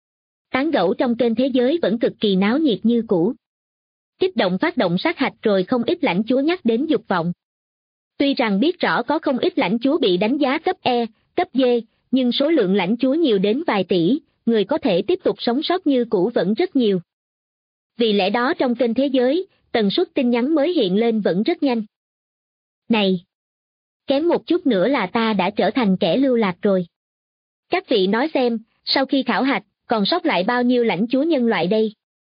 Tán gẫu trong kênh thế giới vẫn cực kỳ náo nhiệt như cũ. Kích động phát động sát hạch rồi không ít lãnh chúa nhắc đến dục vọng. Tuy rằng biết rõ có không ít lãnh chúa bị đánh giá cấp E, cấp D, nhưng số lượng lãnh chúa nhiều đến vài tỷ, người có thể tiếp tục sống sót như cũ vẫn rất nhiều. Vì lẽ đó trong kênh thế giới, tần suất tin nhắn mới hiện lên vẫn rất nhanh. Này! Kém một chút nữa là ta đã trở thành kẻ lưu lạc rồi. Các vị nói xem, sau khi khảo hạch, còn sót lại bao nhiêu lãnh chúa nhân loại đây?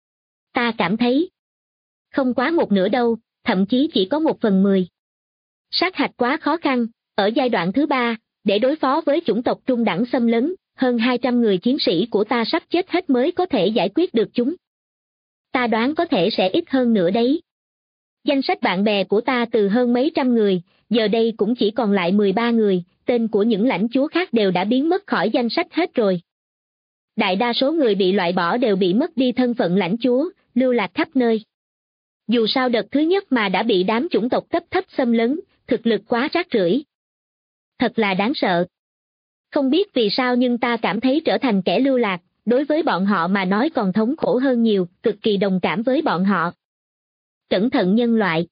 Ta cảm thấy không quá một nửa đâu, thậm chí chỉ có 1/10. Sát hạch quá khó khăn, ở giai đoạn thứ 3, để đối phó với chủng tộc trung đẳng xâm lấn, hơn 200 người chiến sĩ của ta sắp chết hết mới có thể giải quyết được chúng. Ta đoán có thể sẽ ít hơn nữa đấy. Danh sách bạn bè của ta từ hơn mấy trăm người, giờ đây cũng chỉ còn lại 13 người, tên của những lãnh chúa khác đều đã biến mất khỏi danh sách hết rồi. Đại đa số người bị loại bỏ đều bị mất đi thân phận lãnh chúa, lưu lạc khắp nơi. Dù sao đợt thứ nhất mà đã bị đám chủng tộc cấp thấp xâm lấn, thực lực quá rác rưởi. Thật là đáng sợ. Không biết vì sao nhưng ta cảm thấy trở thành kẻ lưu lạc, đối với bọn họ mà nói còn thống khổ hơn nhiều, cực kỳ đồng cảm với bọn họ. Cẩn thận nhân loại.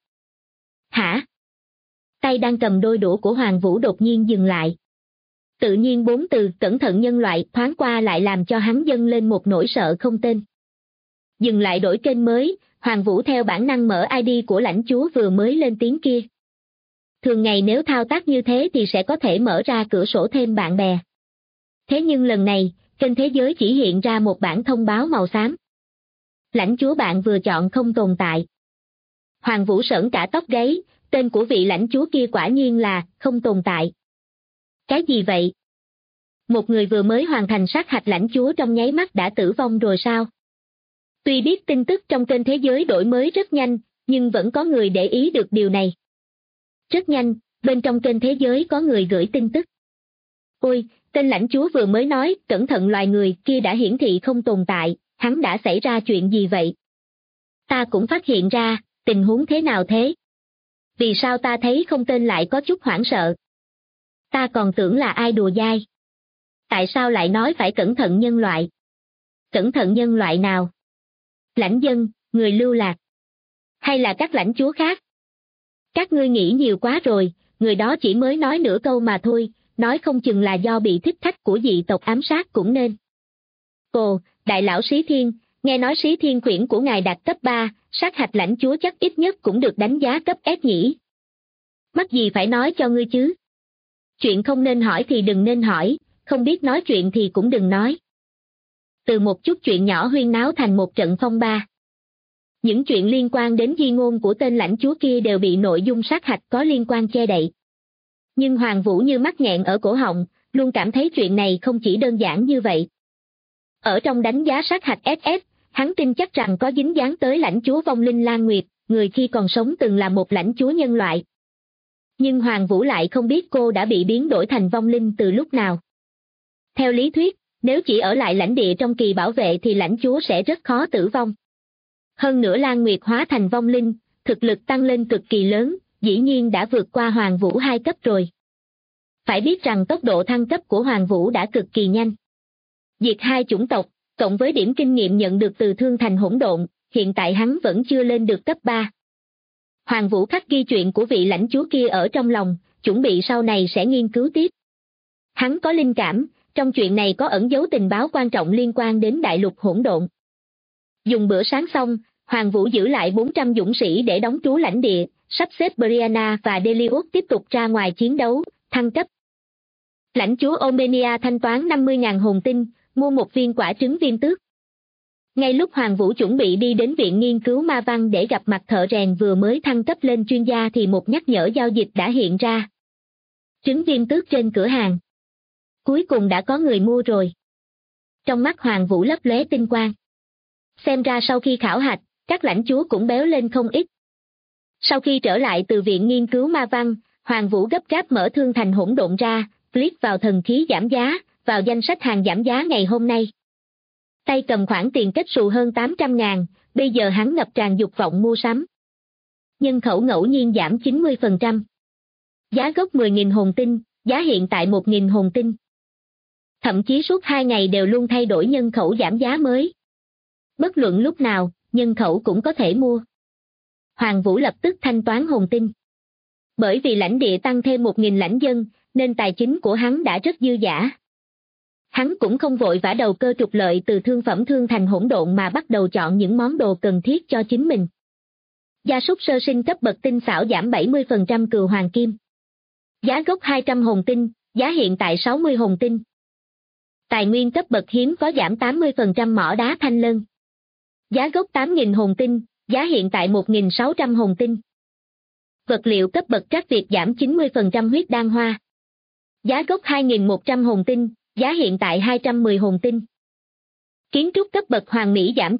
Hả? Tay đang cầm đôi đũa của Hoàng Vũ đột nhiên dừng lại. Tự nhiên 4 từ cẩn thận nhân loại thoáng qua lại làm cho hắn dâng lên một nỗi sợ không tên. Dừng lại đổi kênh mới, Hoàng Vũ theo bản năng mở ID của lãnh chúa vừa mới lên tiếng kia. Thường ngày nếu thao tác như thế thì sẽ có thể mở ra cửa sổ thêm bạn bè. Thế nhưng lần này, kênh thế giới chỉ hiện ra một bản thông báo màu xám. Lãnh chúa bạn vừa chọn không tồn tại. Hoàng Vũ sởn cả tóc gáy, tên của vị lãnh chúa kia quả nhiên là không tồn tại. Cái gì vậy? Một người vừa mới hoàn thành sát hạch lãnh chúa trong nháy mắt đã tử vong rồi sao? Tuy biết tin tức trong kênh thế giới đổi mới rất nhanh, nhưng vẫn có người để ý được điều này. Rất nhanh, bên trong kênh thế giới có người gửi tin tức. Ôi, tên lãnh chúa vừa mới nói, cẩn thận loài người kia đã hiển thị không tồn tại, hắn đã xảy ra chuyện gì vậy? Ta cũng phát hiện ra, tình huống thế nào thế? Vì sao ta thấy không tên lại có chút hoảng sợ? Ta còn tưởng là ai đùa dai. Tại sao lại nói phải cẩn thận nhân loại? Cẩn thận nhân loại nào? Lãnh dân, người lưu lạc. Hay là các lãnh chúa khác? Các ngươi nghĩ nhiều quá rồi, người đó chỉ mới nói nửa câu mà thôi, nói không chừng là do bị thích khách của dị tộc ám sát cũng nên. Ồ, đại lão Xí Thiên, nghe nói Xí Thiên quyển của ngài đạt cấp 3, sát hạch lãnh chúa chắc ít nhất cũng được đánh giá cấp S nhỉ. Mắc gì phải nói cho ngươi chứ? Chuyện không nên hỏi thì đừng nên hỏi, không biết nói chuyện thì cũng đừng nói. Từ một chút chuyện nhỏ huyên náo thành một trận phong ba. Những chuyện liên quan đến di ngôn của tên lãnh chúa kia đều bị nội dung sát hạch có liên quan che đậy. Nhưng Hoàng Vũ như mắc nghẹn ở cổ họng, luôn cảm thấy chuyện này không chỉ đơn giản như vậy. Ở trong đánh giá sát hạch SS, hắn tin chắc rằng có dính dáng tới lãnh chúa vong linh Lan Nguyệt, người khi còn sống từng là một lãnh chúa nhân loại. Nhưng Hoàng Vũ lại không biết cô đã bị biến đổi thành vong linh từ lúc nào. Theo lý thuyết, nếu chỉ ở lại lãnh địa trong kỳ bảo vệ thì lãnh chúa sẽ rất khó tử vong. Hơn nữa Lan Nguyệt hóa thành vong linh, thực lực tăng lên cực kỳ lớn, dĩ nhiên đã vượt qua Hoàng Vũ 2 cấp rồi. Phải biết rằng tốc độ thăng cấp của Hoàng Vũ đã cực kỳ nhanh. Diệt 2 chủng tộc, cộng với điểm kinh nghiệm nhận được từ Thương Thành Hỗn Độn, hiện tại hắn vẫn chưa lên được cấp 3. Hoàng Vũ khắc ghi chuyện của vị lãnh chúa kia ở trong lòng, chuẩn bị sau này sẽ nghiên cứu tiếp. Hắn có linh cảm, trong chuyện này có ẩn dấu tình báo quan trọng liên quan đến đại lục hỗn độn. Dùng bữa sáng xong, Hoàng Vũ giữ lại 400 dũng sĩ để đóng trú lãnh địa, sắp xếp Brianna và Delius tiếp tục ra ngoài chiến đấu, thăng cấp. Lãnh chúa Omenia thanh toán 50.000 hồn tinh, mua một viên quả trứng viêm tước. Ngay lúc Hoàng Vũ chuẩn bị đi đến viện nghiên cứu ma văn để gặp mặt thợ rèn vừa mới thăng cấp lên chuyên gia thì một nhắc nhở giao dịch đã hiện ra. Trứng viêm tước trên cửa hàng. Cuối cùng đã có người mua rồi. Trong mắt Hoàng Vũ lấp lóe tinh quang. Xem ra sau khi khảo hạch, các lãnh chúa cũng béo lên không ít. Sau khi trở lại từ viện nghiên cứu ma văn, Hoàng Vũ gấp gáp mở Thương Thành Hỗn Độn ra, click vào thần khí giảm giá, vào danh sách hàng giảm giá ngày hôm nay. Tay cầm khoản tiền kết xù hơn 800.000, bây giờ hắn ngập tràn dục vọng mua sắm. Nhân khẩu ngẫu nhiên giảm 90%. Giá gốc 10.000 hồn tinh, giá hiện tại 1.000 hồn tinh. Thậm chí suốt 2 ngày đều luôn thay đổi nhân khẩu giảm giá mới. Bất luận lúc nào, nhân khẩu cũng có thể mua. Hoàng Vũ lập tức thanh toán hồn tinh. Bởi vì lãnh địa tăng thêm 1.000 lãnh dân, nên tài chính của hắn đã rất dư dả. Hắn cũng không vội vã đầu cơ trục lợi từ thương phẩm Thương Thành Hỗn Độn mà bắt đầu chọn những món đồ cần thiết cho chính mình. Gia súc sơ sinh cấp bậc tinh xảo giảm 70% cừu hoàng kim. Giá gốc 200 hồn tinh, giá hiện tại 60 hồn tinh. Tài nguyên cấp bậc hiếm có giảm 80% mỏ đá thanh lân. Giá gốc 8.000 hồn tinh, giá hiện tại 1.600 hồn tinh. Vật liệu cấp bậc trắc Việt giảm 90% huyết đan hoa. Giá gốc 2.100 hồn tinh, giá hiện tại 210 hồn tinh. Kiến trúc cấp bậc hoàng mỹ giảm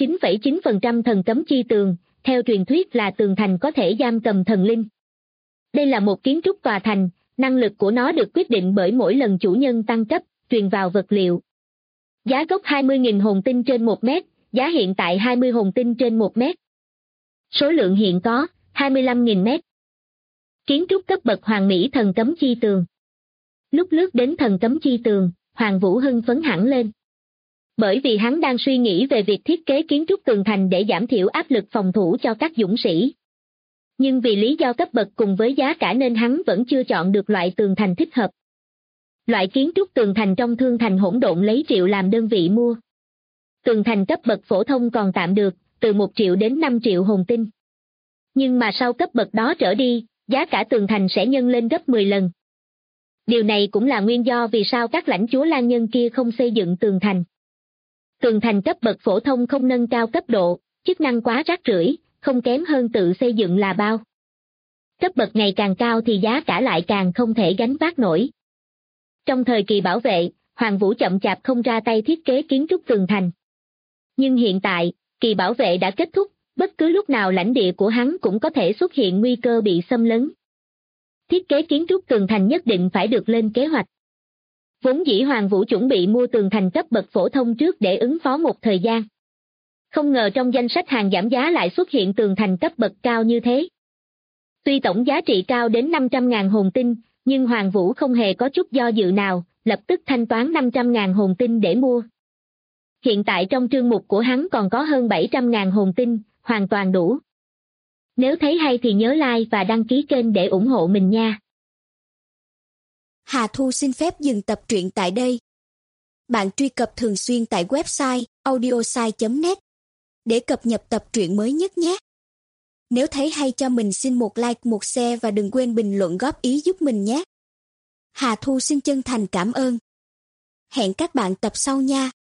99,9% thần cấm chi tường, theo truyền thuyết là tường thành có thể giam cầm thần linh. Đây là một kiến trúc tòa thành, năng lực của nó được quyết định bởi mỗi lần chủ nhân tăng cấp, truyền vào vật liệu. Giá gốc 20.000 hồn tinh trên 1 mét, giá hiện tại 20 hồn tinh trên 1 mét. Số lượng hiện có, 25.000 mét. Kiến trúc cấp bậc hoàng mỹ thần cấm chi tường. Lúc lướt đến thần cấm chi tường, Hoàng Vũ hưng phấn hẳn lên. Bởi vì hắn đang suy nghĩ về việc thiết kế kiến trúc tường thành để giảm thiểu áp lực phòng thủ cho các dũng sĩ. Nhưng vì lý do cấp bậc cùng với giá cả nên hắn vẫn chưa chọn được loại tường thành thích hợp. Loại kiến trúc tường thành trong Thương Thành Hỗn Độn lấy triệu làm đơn vị mua. Tường thành cấp bậc phổ thông còn tạm được, từ 1 triệu đến 5 triệu hồn tinh. Nhưng mà sau cấp bậc đó trở đi, giá cả tường thành sẽ nhân lên gấp 10 lần. Điều này cũng là nguyên do vì sao các lãnh chúa lang nhân kia không xây dựng tường thành. Tường thành cấp bậc phổ thông không nâng cao cấp độ, chức năng quá rác rưởi, không kém hơn tự xây dựng là bao. Cấp bậc ngày càng cao thì giá cả lại càng không thể gánh vác nổi. Trong thời kỳ bảo vệ, Hoàng Vũ chậm chạp không ra tay thiết kế kiến trúc tường thành. Nhưng hiện tại, kỳ bảo vệ đã kết thúc, bất cứ lúc nào lãnh địa của hắn cũng có thể xuất hiện nguy cơ bị xâm lấn. Thiết kế kiến trúc tường thành nhất định phải được lên kế hoạch. Vốn dĩ Hoàng Vũ chuẩn bị mua tường thành cấp bậc phổ thông trước để ứng phó một thời gian. Không ngờ trong danh sách hàng giảm giá lại xuất hiện tường thành cấp bậc cao như thế. Tuy tổng giá trị cao đến 500.000 hồn tinh, nhưng Hoàng Vũ không hề có chút do dự nào, lập tức thanh toán 500.000 hồn tinh để mua. Hiện tại trong trương mục của hắn còn có hơn 700.000 hồn tinh, hoàn toàn đủ. Nếu thấy hay thì nhớ like và đăng ký kênh để ủng hộ mình nha. Hà Thu xin phép dừng tập truyện tại đây. Bạn truy cập thường xuyên tại website audiosai.net để cập nhật tập truyện mới nhất nhé. Nếu thấy hay cho mình xin một like, một share và đừng quên bình luận góp ý giúp mình nhé. Hà Thu xin chân thành cảm ơn. Hẹn các bạn tập sau nha.